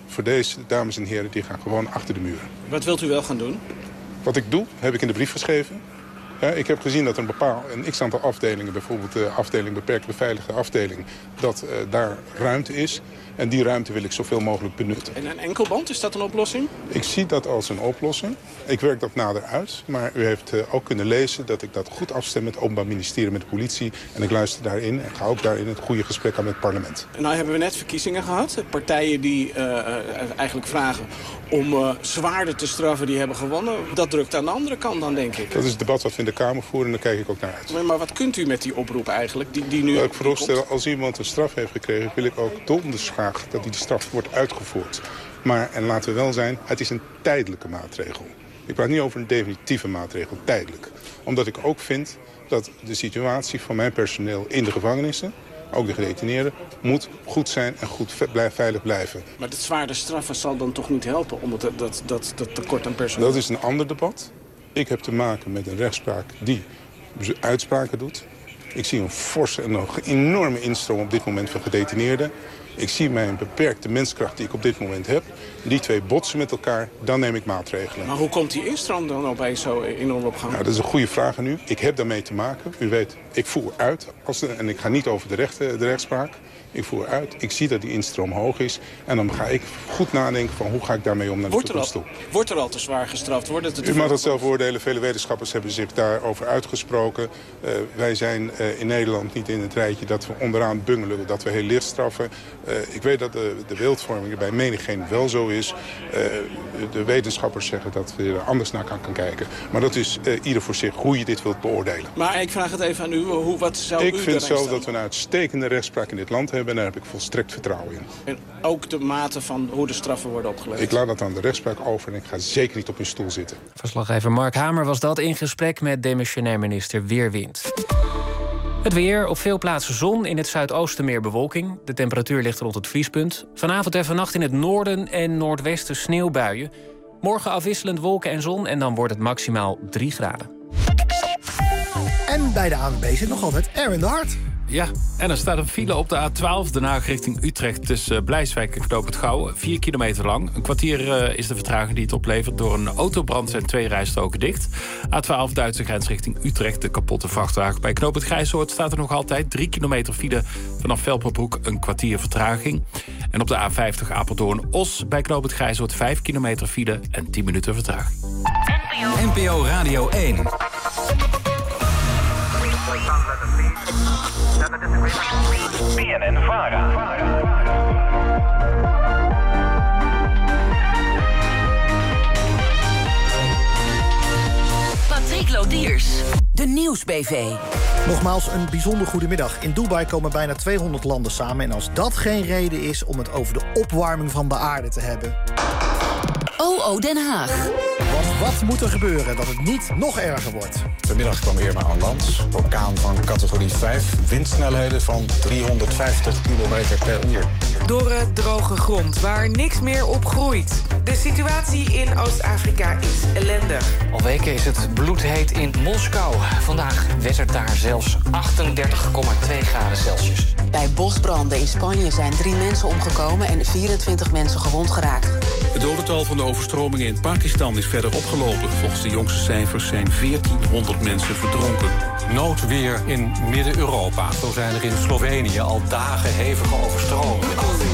S12: voor deze dames en heren, die gaan gewoon achter de muren.
S1: Wat wilt u wel gaan doen?
S12: Wat ik doe, heb ik in de brief geschreven. Ik heb gezien dat een x-aantal afdelingen, bijvoorbeeld de afdeling beperkt beveiligde afdeling, dat daar ruimte is. En die ruimte wil ik zoveel mogelijk benutten.
S1: En een enkelband, is dat een oplossing?
S12: Ik zie dat als een oplossing. Ik werk dat nader uit. Maar u heeft ook kunnen lezen dat ik dat goed afstem met het Openbaar Ministerie, met de politie. En ik luister daarin en ga ook daarin het goede gesprek aan met het parlement.
S1: En nou hebben we net verkiezingen gehad. Partijen die eigenlijk vragen om zwaarder te straffen, die hebben gewonnen. Dat drukt aan de andere kant dan, denk ik.
S12: Dat is het debat wat we in de Kamer voeren en daar kijk ik ook naar uit.
S1: Maar wat kunt u met die oproep eigenlijk? Die nu
S12: ik voorstel, als iemand een straf heeft gekregen, wil ik ook donders graag dat die straf wordt uitgevoerd. Maar, en laten we wel zijn, het is een tijdelijke maatregel. Ik praat niet over een definitieve maatregel, tijdelijk. Omdat ik ook vind dat de situatie van mijn personeel in de gevangenissen, ook de gedetineerden, moet goed zijn en goed veilig blijven.
S1: Maar het zwaarder straffen zal dan toch niet helpen om dat tekort aan personeel?
S12: Dat is een ander debat. Ik heb te maken met een rechtspraak die uitspraken doet. Ik zie een forse en een enorme instroom op dit moment van gedetineerden. Ik zie mijn beperkte menskracht die ik op dit moment heb. Die twee botsen met elkaar, dan neem ik maatregelen.
S1: Maar hoe komt die instroom dan opeens zo enorm op gang?
S12: Nou, dat is een goede vraag aan u. Ik heb daarmee te maken. U weet, ik voer uit. En ik ga niet over de rechtspraak. Ik voer uit. Ik zie dat die instroom hoog is. En dan ga ik goed nadenken van hoe ga ik daarmee om naar de toekomst toe.
S1: Wordt er al te zwaar gestraft?
S12: U mag dat zelf oordelen. Vele wetenschappers hebben zich daarover uitgesproken. Wij zijn in Nederland niet in het rijtje dat we onderaan bungelen, dat we heel licht straffen. Ik weet dat de beeldvorming er bij menigeen wel zo is. De wetenschappers zeggen dat we er anders naar kan kijken. Maar dat is ieder voor zich hoe je dit wilt beoordelen.
S1: Maar ik vraag het even aan u. Wat zou u
S12: Ik vind zelf
S1: stellen?
S12: dat we een uitstekende rechtspraak in dit land hebben. En daar heb ik volstrekt vertrouwen in.
S1: En ook de mate van hoe de straffen worden opgelegd?
S12: Ik laat dat aan de rechtspraak over en ik ga zeker niet op uw stoel zitten.
S4: Verslaggever Mark Hamer was dat in gesprek met demissionair minister Weerwind. Het weer, op veel plaatsen zon, in het zuidoosten meer bewolking. De temperatuur ligt rond het vriespunt. Vanavond en vannacht in het noorden en noordwesten sneeuwbuien. Morgen afwisselend wolken en zon en dan wordt het maximaal 3 graden.
S3: En bij de ANWB zit nog altijd Erwin de Hart.
S13: Ja, en er staat een file op de A12, Den Haag richting Utrecht, tussen Blijswijk en Knoop het Gouw. 4 kilometer lang. Een kwartier is de vertraging die het oplevert. Door een autobrand zijn 2 rijstroken dicht. A12 Duitse grens richting Utrecht, de kapotte vrachtwagen. Bij Knoop het Grijsoord staat er nog altijd 3 kilometer file vanaf Velperbroek, een kwartier vertraging. En op de A50 Apeldoorn-Os bij Knoop het Grijsoord 5 kilometer file en 10 minuten vertraging.
S11: NPO Radio 1.
S14: BNN-VARA.
S8: Patrick Lodiers, de Nieuwsbv.
S3: Nogmaals een bijzonder goede middag. In Dubai komen bijna 200 landen samen. En als dat geen reden is om het over de opwarming van de aarde te hebben.
S8: OO Den Haag.
S3: Want wat moet er gebeuren dat het niet nog erger wordt?
S15: Vanmiddag kwam Irma aan land. Orkaan van categorie 5. Windsnelheden van 350 km per uur.
S16: Dorre, droge grond waar niks meer op groeit. De situatie in Oost-Afrika is ellendig.
S17: Al weken is het bloedheet in Moskou. Vandaag werd het daar zelfs 38,2 graden Celsius.
S24: Bij bosbranden in Spanje zijn 3 mensen omgekomen en 24 mensen gewond geraakt.
S26: Het dodental van de overstromingen in Pakistan is verder opgelopen. Volgens de jongste cijfers zijn 1400 mensen verdronken.
S29: Noodweer in Midden-Europa. Zo zijn er in Slovenië al dagen hevige overstromingen.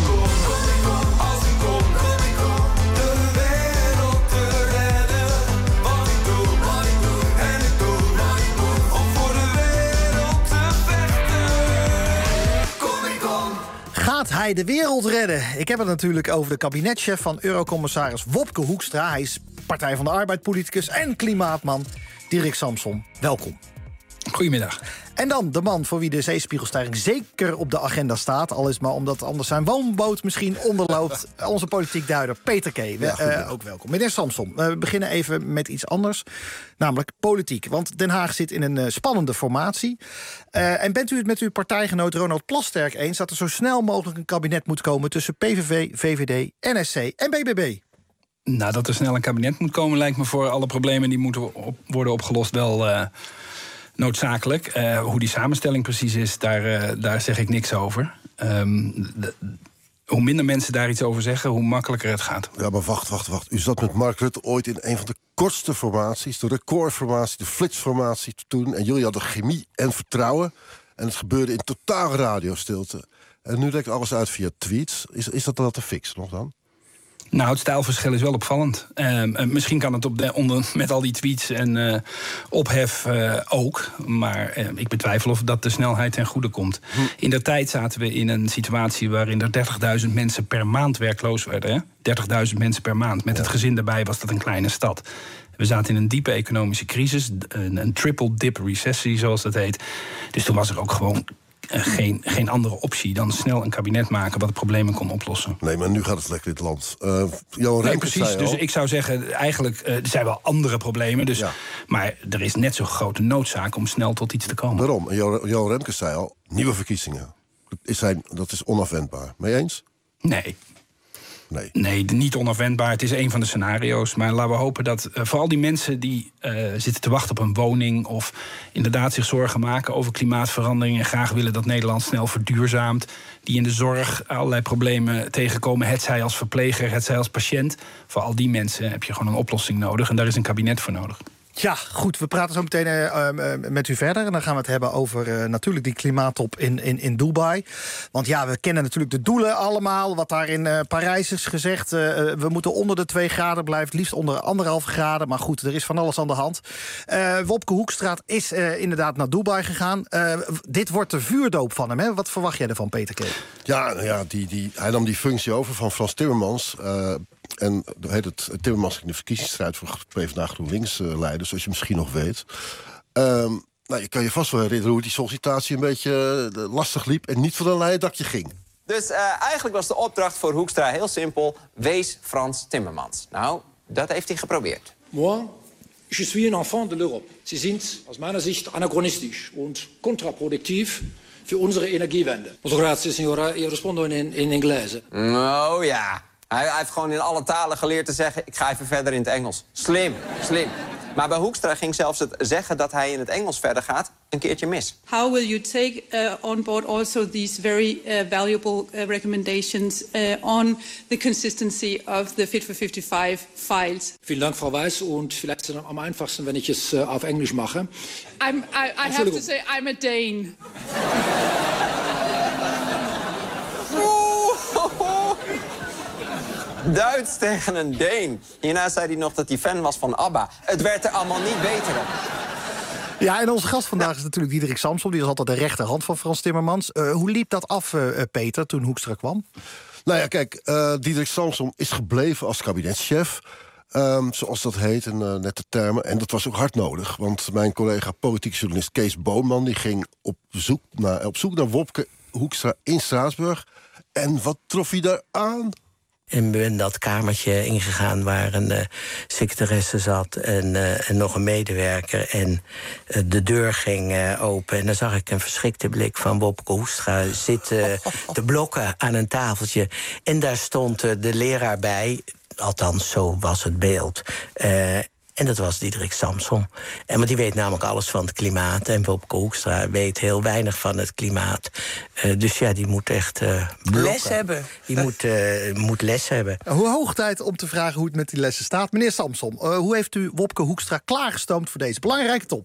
S3: Gaat hij de wereld redden? Ik heb het natuurlijk over de kabinetchef van Eurocommissaris Wopke Hoekstra. Hij is Partij van de Arbeid-politicus en klimaatman Diederik Samsom. Welkom.
S30: Goedemiddag.
S3: En dan de man voor wie de zeespiegelstijging zeker op de agenda staat. Al is maar omdat anders zijn woonboot misschien onderloopt. Onze politiek duider Peter K. Ook welkom. Meneer Samsom, we beginnen even met iets anders. Namelijk politiek. Want Den Haag zit in een spannende formatie. En bent u het met uw partijgenoot Ronald Plasterk eens dat er zo snel mogelijk een kabinet moet komen tussen PVV, VVD, NSC en BBB?
S30: Nou, dat er snel een kabinet moet komen lijkt me voor alle problemen die moeten worden opgelost wel noodzakelijk. Hoe die samenstelling precies is, daar zeg ik niks over. hoe minder mensen daar iets over zeggen, hoe makkelijker het gaat.
S2: Ja, maar wacht. U zat met Mark Rutte ooit in een van de kortste formaties, de recordformatie, de flitsformatie toen. En jullie hadden chemie en vertrouwen. En het gebeurde in totaal radiostilte. En nu lekt alles uit via tweets. Is dat wel te fixen nog dan?
S30: Nou, het stijlverschil is wel opvallend. Misschien kan het met al die tweets en ophef ook. Maar ik betwijfel of dat de snelheid ten goede komt. In der tijd zaten we in een situatie waarin er 30.000 mensen per maand werkloos werden. 30.000 mensen per maand. Met het gezin erbij was dat een kleine stad. We zaten in een diepe economische crisis. Een triple dip recessie, zoals dat heet. Dus toen was er ook gewoon geen andere optie dan snel een kabinet maken wat de problemen kon oplossen.
S2: Nee, maar nu gaat het lekker in het land. Johan Remkes
S30: precies.
S2: zei
S30: Dus
S2: al,
S30: ik zou zeggen, eigenlijk er zijn wel andere problemen. Dus, maar er is net zo'n grote noodzaak om snel tot iets te komen.
S2: Daarom. En Johan Remkes zei al, nieuwe verkiezingen. Dat is onafwendbaar. Mee eens?
S30: Nee, niet onafwendbaar. Het is een van de scenario's. Maar laten we hopen dat vooral die mensen die zitten te wachten op een woning, of inderdaad zich zorgen maken over klimaatverandering en graag willen dat Nederland snel verduurzaamt, die in de zorg allerlei problemen tegenkomen, hetzij als verpleger, hetzij als patiënt. Voor al die mensen heb je gewoon een oplossing nodig. En daar is een kabinet voor nodig.
S3: Ja, goed. We praten zo meteen met u verder. En dan gaan we het hebben over natuurlijk die klimaattop in Dubai. Want ja, we kennen natuurlijk de doelen allemaal. Wat daar in Parijs is gezegd. We moeten onder de 2 graden blijven. Liefst onder 1,5 graden. Maar goed, er is van alles aan de hand. Wopke Hoekstra is inderdaad naar Dubai gegaan. Dit wordt de vuurdoop van hem. Hè? Wat verwacht jij ervan, Peter Keet?
S2: Ja, hij nam die functie over van Frans Timmermans. En heet het Timmermans in de verkiezingsstrijd voor PvdA GroenLinks leiden, zoals je misschien nog weet. Je kan je vast wel herinneren hoe die sollicitatie een beetje lastig liep en niet van een leien dakje ging.
S14: Dus eigenlijk was de opdracht voor Hoekstra heel simpel: wees Frans Timmermans. Nou, dat heeft hij geprobeerd.
S18: Moi, je suis een enfant de l'Europe. Sie sind aus meiner Sicht anachronistisch und kontraproduktief für unsere Energiewende. Molto grazie, signora. Io rispondo in inglese.
S14: Oh ja. Hij heeft gewoon in alle talen geleerd te zeggen: ik ga even verder in het Engels. Slim. Maar bij Hoekstra ging zelfs het zeggen dat hij in het Engels verder gaat een keertje mis.
S19: How will you take on board also these very valuable recommendations on the consistency of the Fit for 55 files?
S18: Vielen Dank, Frau Weiss. Und vielleicht ist es am einfachsten, wenn ich es auf Englisch mache.
S19: I have to say, I'm a Dane.
S14: Duits tegen een Deen. Hierna zei hij nog dat hij fan was van ABBA. Het werd er allemaal niet beter op.
S3: Ja, en onze gast vandaag is natuurlijk Diederik Samsom. Die is altijd de rechterhand van Frans Timmermans. Hoe liep dat af, Peter, toen Hoekstra kwam?
S2: Nou ja, kijk, Diederik Samsom is gebleven als kabinetschef. Zoals dat heet, en net de termen. En dat was ook hard nodig. Want mijn collega politiek journalist Kees Boonman die ging op zoek naar Wopke Hoekstra in Straatsburg. En wat trof hij daar aan?
S20: En ben dat kamertje ingegaan waar een secretaresse zat en nog een medewerker. En de deur ging open. En dan zag ik een verschrikte blik van Wopke Hoekstra zitten te blokken aan een tafeltje. En daar stond de leraar bij. Althans, zo was het beeld. En dat was Diederik Samsom. Want die weet namelijk alles van het klimaat. En Wopke Hoekstra weet heel weinig van het klimaat. Dus ja, die moet echt les hebben. Die moet les hebben.
S3: Hoe hoog tijd om te vragen hoe het met die lessen staat. Meneer Samsom, hoe heeft u Wopke Hoekstra klaargestoomd voor deze belangrijke top?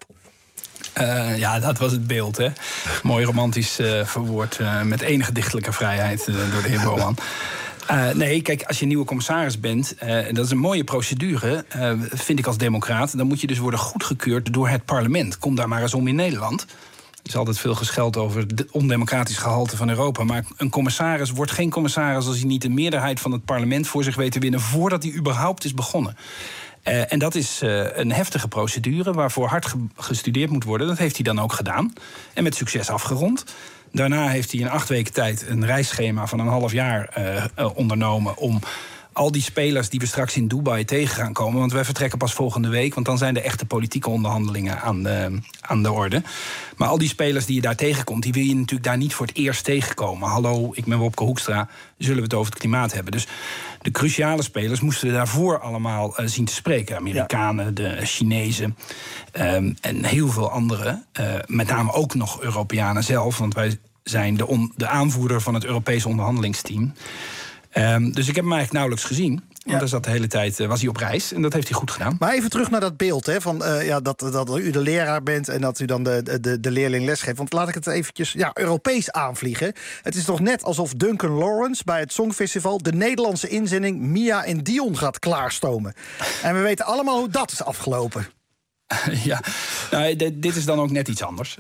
S30: Ja, dat was het beeld, hè. Mooi romantisch verwoord. Met enige dichtelijke vrijheid door de heer Boman. Nee, kijk, als je nieuwe commissaris bent, dat is een mooie procedure, vind ik als democraat. Dan moet je dus worden goedgekeurd door het parlement. Kom daar maar eens om in Nederland. Er is altijd veel gescheld over het ondemocratisch gehalte van Europa. Maar een commissaris wordt geen commissaris als hij niet de meerderheid van het parlement voor zich weet te winnen voordat hij überhaupt is begonnen. En dat is een heftige procedure waarvoor hard gestudeerd moet worden. Dat heeft hij dan ook gedaan. En met succes afgerond. Daarna heeft hij in 8 weken tijd een reisschema van een half jaar ondernomen om al die spelers die we straks in Dubai tegen gaan komen, want wij vertrekken pas volgende week, want dan zijn de echte politieke onderhandelingen aan de orde. Maar al die spelers die je daar tegenkomt, die wil je natuurlijk daar niet voor het eerst tegenkomen. Hallo, ik ben Wopke Hoekstra, zullen we het over het klimaat hebben? Dus de cruciale spelers moesten we daarvoor allemaal zien te spreken. Amerikanen, de Chinezen en heel veel anderen. Met name ook nog Europeanen zelf, want wij zijn de aanvoerder van het Europese onderhandelingsteam. Dus ik heb hem eigenlijk nauwelijks gezien. Want hij zat de hele tijd, was hij op reis. En dat heeft hij goed gedaan.
S3: Maar even terug naar dat beeld, hè, van dat u de leraar bent en dat u dan de leerling lesgeeft. Want laat ik het eventjes Europees aanvliegen. Het is toch net alsof Duncan Lawrence bij het Songfestival de Nederlandse inzending Mia en Dion gaat klaarstomen. En we weten allemaal hoe dat is afgelopen.
S30: Ja, nou, dit is dan ook net iets anders.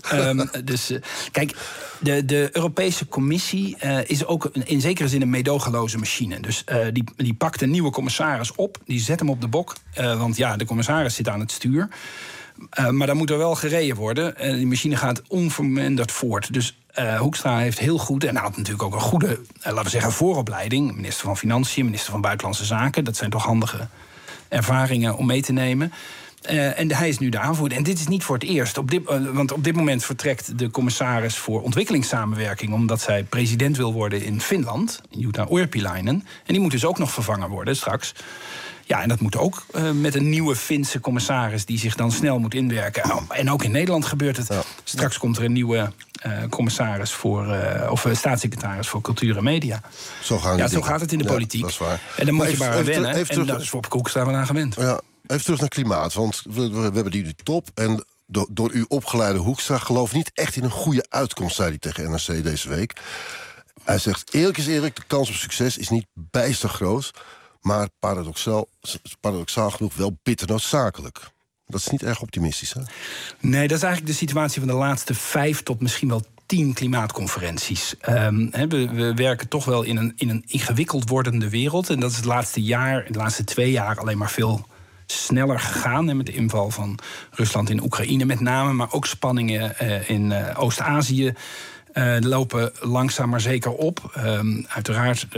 S30: Kijk, de Europese Commissie is ook in zekere zin een meedogenloze machine. Dus die pakt een nieuwe commissaris op, die zet hem op de bok. Want de commissaris zit aan het stuur. Maar dan moet er wel gereden worden. Die machine gaat onverminderd voort. Dus Hoekstra heeft heel goed, en hij had natuurlijk ook een goede, laten we zeggen, vooropleiding. Minister van Financiën, minister van Buitenlandse Zaken. Dat zijn toch handige ervaringen om mee te nemen. En hij is nu de aanvoerder. En dit is niet voor het eerst. Want op dit moment vertrekt de commissaris voor ontwikkelingssamenwerking, omdat zij president wil worden in Finland, Jutta Urpilainen. En die moet dus ook nog vervangen worden straks. Ja, en dat moet ook met een nieuwe Finse commissaris die zich dan snel moet inwerken. En ook in Nederland gebeurt het. Ja. Straks komt er een nieuwe commissaris of staatssecretaris voor cultuur en media.
S2: Zo
S30: gaat het in de politiek.
S2: Dat is waar.
S30: En dan moet je maar aan wennen. En dat is voor Hoekstra wel aan gewend.
S2: Ja. Even terug naar klimaat, want we hebben die top. En door uw opgeleide Hoekstra geloof niet echt in een goede uitkomst, zei hij tegen NRC deze week. Hij zegt, eerlijk is eerlijk, de kans op succes is niet bijster groot, maar paradoxaal genoeg wel bitter noodzakelijk. Dat is niet erg optimistisch, hè?
S30: Nee, dat is eigenlijk de situatie van de laatste 5 tot misschien wel 10 klimaatconferenties. We werken toch wel in een ingewikkeld wordende wereld. En dat is de laatste 2 jaar alleen maar veel sneller gegaan. Met de inval van Rusland in Oekraïne met name, maar ook spanningen in Oost-Azië lopen langzaam maar zeker op. Uiteraard,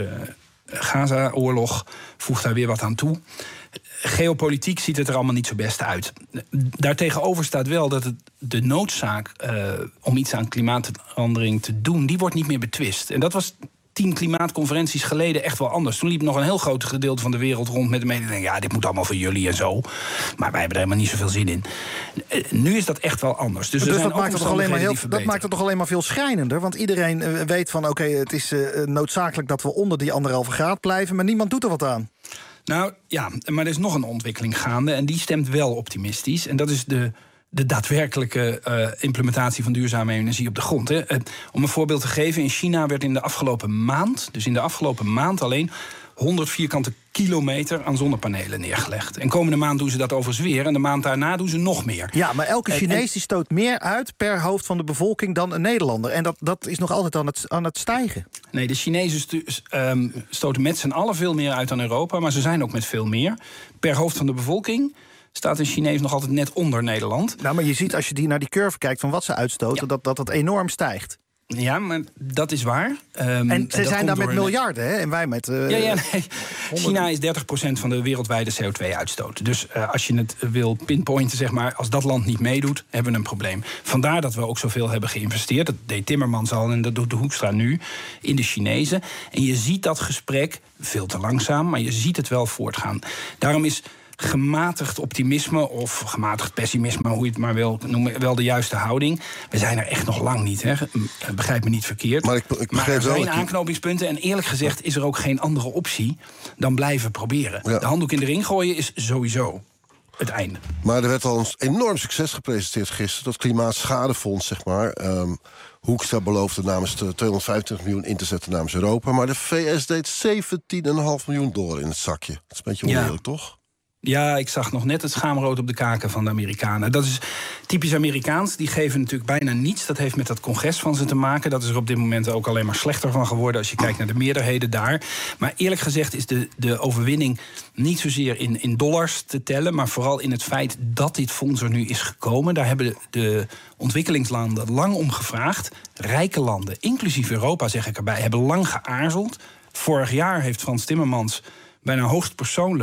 S30: Gaza-oorlog voegt daar weer wat aan toe. Geopolitiek ziet het er allemaal niet zo best uit. Daartegenover staat wel dat de noodzaak om iets aan klimaatverandering te doen, die wordt niet meer betwist. En dat was 10 klimaatconferenties geleden echt wel anders. Toen liep nog een heel groot gedeelte van de wereld rond met de mededeling, ja, dit moet allemaal voor jullie en zo. Maar wij hebben er helemaal niet zoveel zin in. Nu is dat echt wel anders. Dus dat
S3: maakt het toch alleen maar veel schrijnender. Want iedereen weet van oké, het is noodzakelijk dat we onder die 1,5 graad blijven, maar niemand doet er wat aan.
S30: Nou ja, maar er is nog een ontwikkeling gaande en die stemt wel optimistisch. En dat is de daadwerkelijke implementatie van duurzame energie op de grond. Hè. Om een voorbeeld te geven, in China werd in de afgelopen maand alleen 100 vierkante kilometer aan zonnepanelen neergelegd. En komende maand doen ze dat overigens weer. En de maand daarna doen ze nog meer.
S3: Ja, maar elke Chinees die stoot meer uit per hoofd van de bevolking dan een Nederlander. En dat is nog altijd aan het stijgen.
S30: Nee, de Chinezen stoten met z'n allen veel meer uit dan Europa. Maar ze zijn ook met veel meer. Per hoofd van de bevolking staat een Chinees nog altijd net onder Nederland.
S3: Nou, maar je ziet als je naar die curve kijkt van wat ze uitstoten, dat enorm stijgt.
S30: Ja, maar dat is waar.
S3: En ze zijn daar met miljarden, hè? En wij met
S30: nee. China is 30% van de wereldwijde CO2-uitstoot. Dus als je het wil pinpointen, zeg maar, als dat land niet meedoet, hebben we een probleem. Vandaar dat we ook zoveel hebben geïnvesteerd. Dat deed Timmermans al en dat doet de Hoekstra nu in de Chinezen. En je ziet dat gesprek veel te langzaam, maar je ziet het wel voortgaan. Daarom is gematigd optimisme of gematigd pessimisme, hoe je het maar wil noemen, wel de juiste houding. We zijn er echt nog lang niet, hè? Begrijp me niet verkeerd. Maar er zijn aanknopingspunten en eerlijk gezegd is er ook geen andere optie dan blijven proberen. Ja. De handdoek in de ring gooien is sowieso het einde.
S2: Maar er werd al een enorm succes gepresenteerd gisteren, dat Klimaatschadefonds, zeg maar. Hoekstra beloofde namens de 225 miljoen in te zetten namens Europa, maar de VS deed $17,5 miljoen in het zakje. Dat is een beetje oneerlijk, toch?
S30: Ja, ik zag nog net het schaamrood op de kaken van de Amerikanen. Dat is typisch Amerikaans. Die geven natuurlijk bijna niets. Dat heeft met dat congres van ze te maken. Dat is er op dit moment ook alleen maar slechter van geworden als je kijkt naar de meerderheden daar. Maar eerlijk gezegd is de overwinning niet zozeer in dollars te tellen, maar vooral in het feit dat dit fonds er nu is gekomen. Daar hebben de ontwikkelingslanden lang om gevraagd. Rijke landen, inclusief Europa zeg ik erbij, hebben lang geaarzeld. Vorig jaar heeft Frans Timmermans bijna hoogstpersoonlijk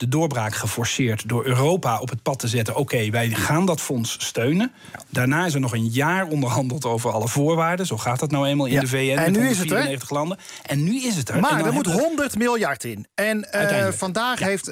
S30: de doorbraak geforceerd door Europa op het pad te zetten. Oké, wij gaan dat fonds steunen. Daarna is er nog een jaar onderhandeld over alle voorwaarden. Zo gaat dat nou eenmaal in de VN en met 194 landen. En nu is het er.
S3: Maar er moet 100 miljard in. En vandaag heeft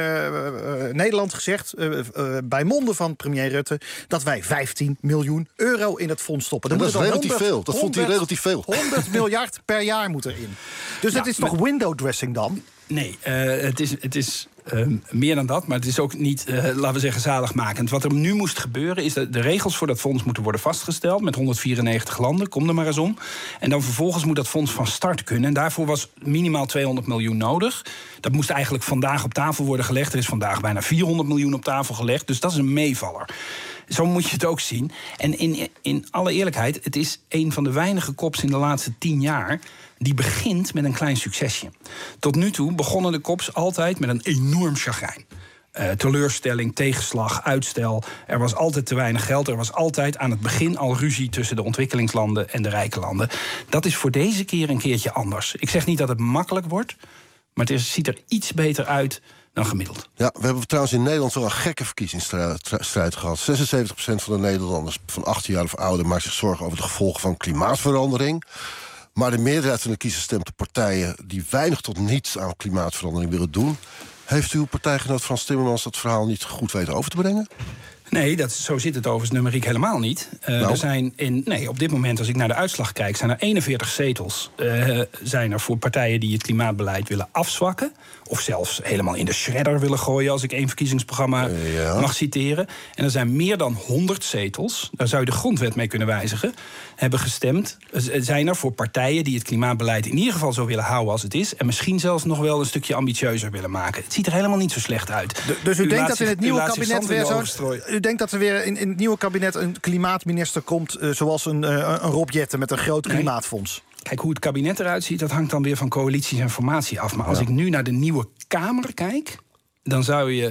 S3: Nederland gezegd, bij monden van premier Rutte, dat wij 15 miljoen euro in het fonds stoppen.
S2: Dat is relatief veel. Dat vond hij relatief veel.
S3: 100 miljard per jaar moet erin. Dus het is toch window dressing dan?
S30: Nee, het is meer dan dat, maar het is ook niet, laten we zeggen, zaligmakend. Wat er nu moest gebeuren is dat de regels voor dat fonds moeten worden vastgesteld met 194 landen, kom er maar eens om. En dan vervolgens moet dat fonds van start kunnen. En daarvoor was minimaal 200 miljoen nodig. Dat moest eigenlijk vandaag op tafel worden gelegd. Er is vandaag bijna 400 miljoen op tafel gelegd, dus dat is een meevaller. Zo moet je het ook zien. En in alle eerlijkheid, het is een van de weinige kops in de laatste 10 jaar die begint met een klein succesje. Tot nu toe begonnen de kops altijd met een enorm chagrijn. Teleurstelling, tegenslag, uitstel. Er was altijd te weinig geld. Er was altijd aan het begin al ruzie tussen de ontwikkelingslanden en de rijke landen. Dat is voor deze keer een keertje anders. Ik zeg niet dat het makkelijk wordt, maar het ziet er iets beter uit dan gemiddeld.
S2: Ja, we hebben trouwens in Nederland wel een gekke verkiezingsstrijd gehad. 76% van de Nederlanders van 18 jaar of ouder maakt zich zorgen over de gevolgen van klimaatverandering. Maar de meerderheid van de kiezers stemt op partijen die weinig tot niets aan klimaatverandering willen doen. Heeft uw partijgenoot Frans Timmermans dat verhaal niet goed weten over te brengen?
S30: Nee, zo zit het overigens numeriek helemaal niet. Er zijn op dit moment, als ik naar de uitslag kijk, zijn er 41 zetels zijn er voor partijen die het klimaatbeleid willen afzwakken. Of zelfs helemaal in de shredder willen gooien, als ik één verkiezingsprogramma mag citeren. En er zijn meer dan 100 zetels, daar zou je de grondwet mee kunnen wijzigen, hebben gestemd. Zijn er voor partijen die het klimaatbeleid in ieder geval zo willen houden als het is. En misschien zelfs nog wel een stukje ambitieuzer willen maken. Het ziet er helemaal niet zo slecht uit.
S3: Dus u denkt dat in het nieuwe kabinet weer u denkt dat er weer in het nieuwe kabinet een klimaatminister komt, zoals een Rob Jetten met een groot klimaatfonds?
S30: Kijk, hoe het kabinet eruit ziet, dat hangt dan weer van coalities en formatie af. Maar als ik nu naar de nieuwe Kamer kijk, dan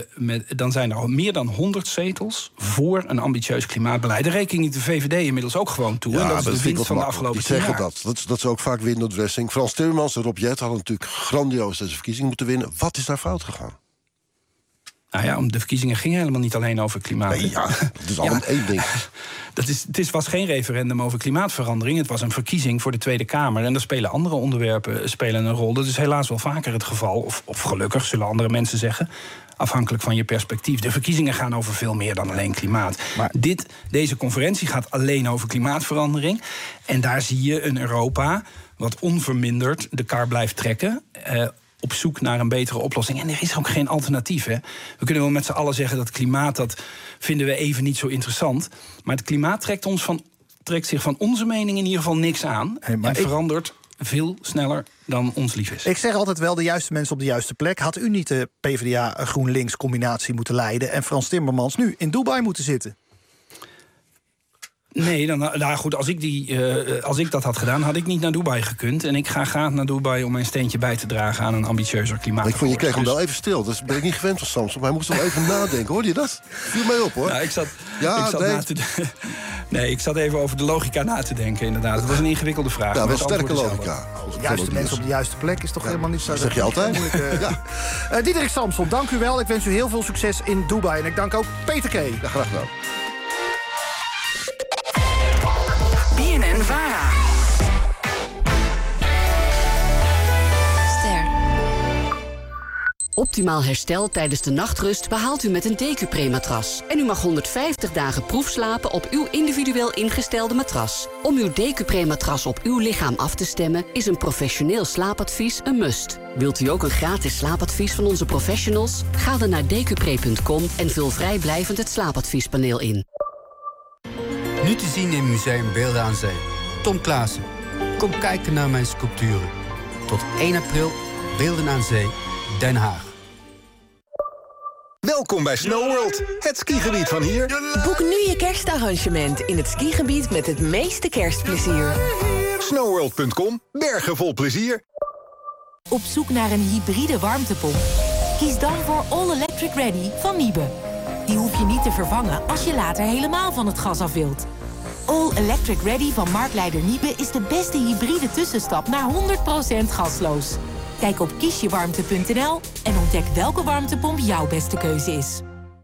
S30: zijn er al meer dan 100 zetels voor een ambitieus klimaatbeleid. Daar reken ik de VVD inmiddels ook gewoon toe.
S2: Ja,
S30: en dat is de winst van de afgelopen 10 jaar.
S2: Die zeggen dat is ook vaak window dressing. Frans Timmermans en Rob Jetten hadden natuurlijk grandioos deze verkiezingen moeten winnen. Wat is daar fout gegaan?
S30: Nou ja, de verkiezingen gingen helemaal niet alleen over klimaat.
S2: Nee, het is allemaal één ding.
S30: Het was geen referendum over klimaatverandering. Het was een verkiezing voor de Tweede Kamer. En daar spelen andere onderwerpen een rol. Dat is helaas wel vaker het geval. Of gelukkig, zullen andere mensen zeggen. Afhankelijk van je perspectief. De verkiezingen gaan over veel meer dan alleen klimaat. Maar deze conferentie gaat alleen over klimaatverandering. En daar zie je een Europa wat onverminderd de kar blijft trekken, op zoek naar een betere oplossing. En er is ook geen alternatief. Hè? We kunnen wel met z'n allen zeggen dat klimaat, dat vinden we even niet zo interessant. Maar het klimaat trekt zich van onze mening in ieder geval niks aan. En verandert veel sneller dan ons lief is.
S3: Ik zeg altijd wel, de juiste mensen op de juiste plek. Had u niet de PvdA-GroenLinks combinatie moeten leiden en Frans Timmermans nu in Dubai moeten zitten?
S30: Nee, goed, als ik dat had gedaan, had ik niet naar Dubai gekund. En ik ga graag naar Dubai om mijn steentje bij te dragen aan een ambitieuzer klimaat.
S2: Ik vond, je kreeg hem wel even stil. Dat ben ik niet gewend van Samson. Maar hij moest wel even nadenken. Hoorde je dat? Viel mij op, hoor.
S30: Nou, ik zat even over de logica na te denken, inderdaad. Het was een ingewikkelde vraag.
S2: Ja, wel sterke logica.
S3: De juiste mensen op de juiste plek is toch helemaal niet zo.
S2: Dat zeg je altijd.
S3: Diederik Samson, dank u wel. Ik wens u heel veel succes in Dubai. En ik dank ook Peter K.
S2: Ja, graag gedaan.
S8: BNN-VARA. Ster. Optimaal herstel tijdens de nachtrust behaalt u met een DQ-Pre-matras. En u mag 150 dagen proefslapen op uw individueel ingestelde matras. Om uw DQ-Pre-matras op uw lichaam af te stemmen is een professioneel slaapadvies een must. Wilt u ook een gratis slaapadvies van onze professionals? Ga dan naar dqpre.com en vul vrijblijvend het slaapadviespaneel in.
S5: Nu te zien in Museum Beelden aan Zee. Tom Klaassen. Kom kijken naar mijn sculpturen. Tot 1 april, Beelden aan Zee, Den Haag.
S6: Welkom bij SnowWorld, het skigebied van hier.
S7: Boek nu je kerstarrangement in het skigebied met het meeste kerstplezier.
S6: SnowWorld.com, bergen vol plezier.
S9: Op zoek naar een hybride warmtepomp? Kies dan voor All Electric Ready van Niebe. Die hoef je niet te vervangen als je later helemaal van het gas af wilt. All Electric Ready van marktleider Niebe is de beste hybride tussenstap naar 100% gasloos. Kijk op kiesjewarmte.nl en ontdek welke warmtepomp jouw beste keuze is.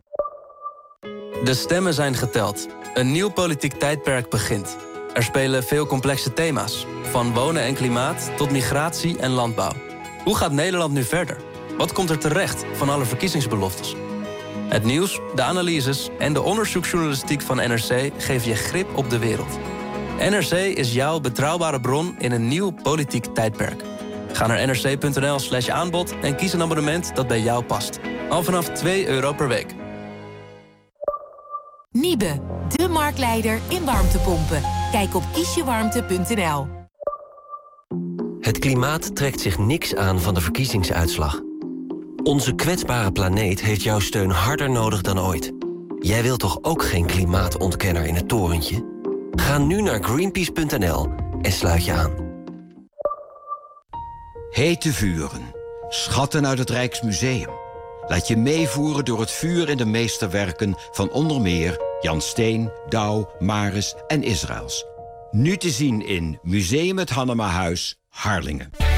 S1: De stemmen zijn geteld. Een nieuw politiek tijdperk begint. Er spelen veel complexe thema's. Van wonen en klimaat tot migratie en landbouw. Hoe gaat Nederland nu verder? Wat komt er terecht van alle verkiezingsbeloftes? Het nieuws, de analyses en de onderzoeksjournalistiek van NRC geven je grip op de wereld. NRC is jouw betrouwbare bron in een nieuw politiek tijdperk. Ga naar nrc.nl/aanbod en kies een abonnement dat bij jou past. Al vanaf €2 per week.
S9: Niebe, de marktleider in warmtepompen. Kijk op kiesjewarmte.nl.
S4: Het klimaat trekt zich niks aan van de verkiezingsuitslag. Onze kwetsbare planeet heeft jouw steun harder nodig dan ooit. Jij wilt toch ook geen klimaatontkenner in het torentje? Ga nu naar greenpeace.nl en sluit je aan.
S10: Hete vuren. Schatten uit het Rijksmuseum. Laat je meevoeren door het vuur in de meesterwerken van onder meer Jan Steen, Douw, Maris en Israëls. Nu te zien in Museum het Hannemahuis, Harlingen.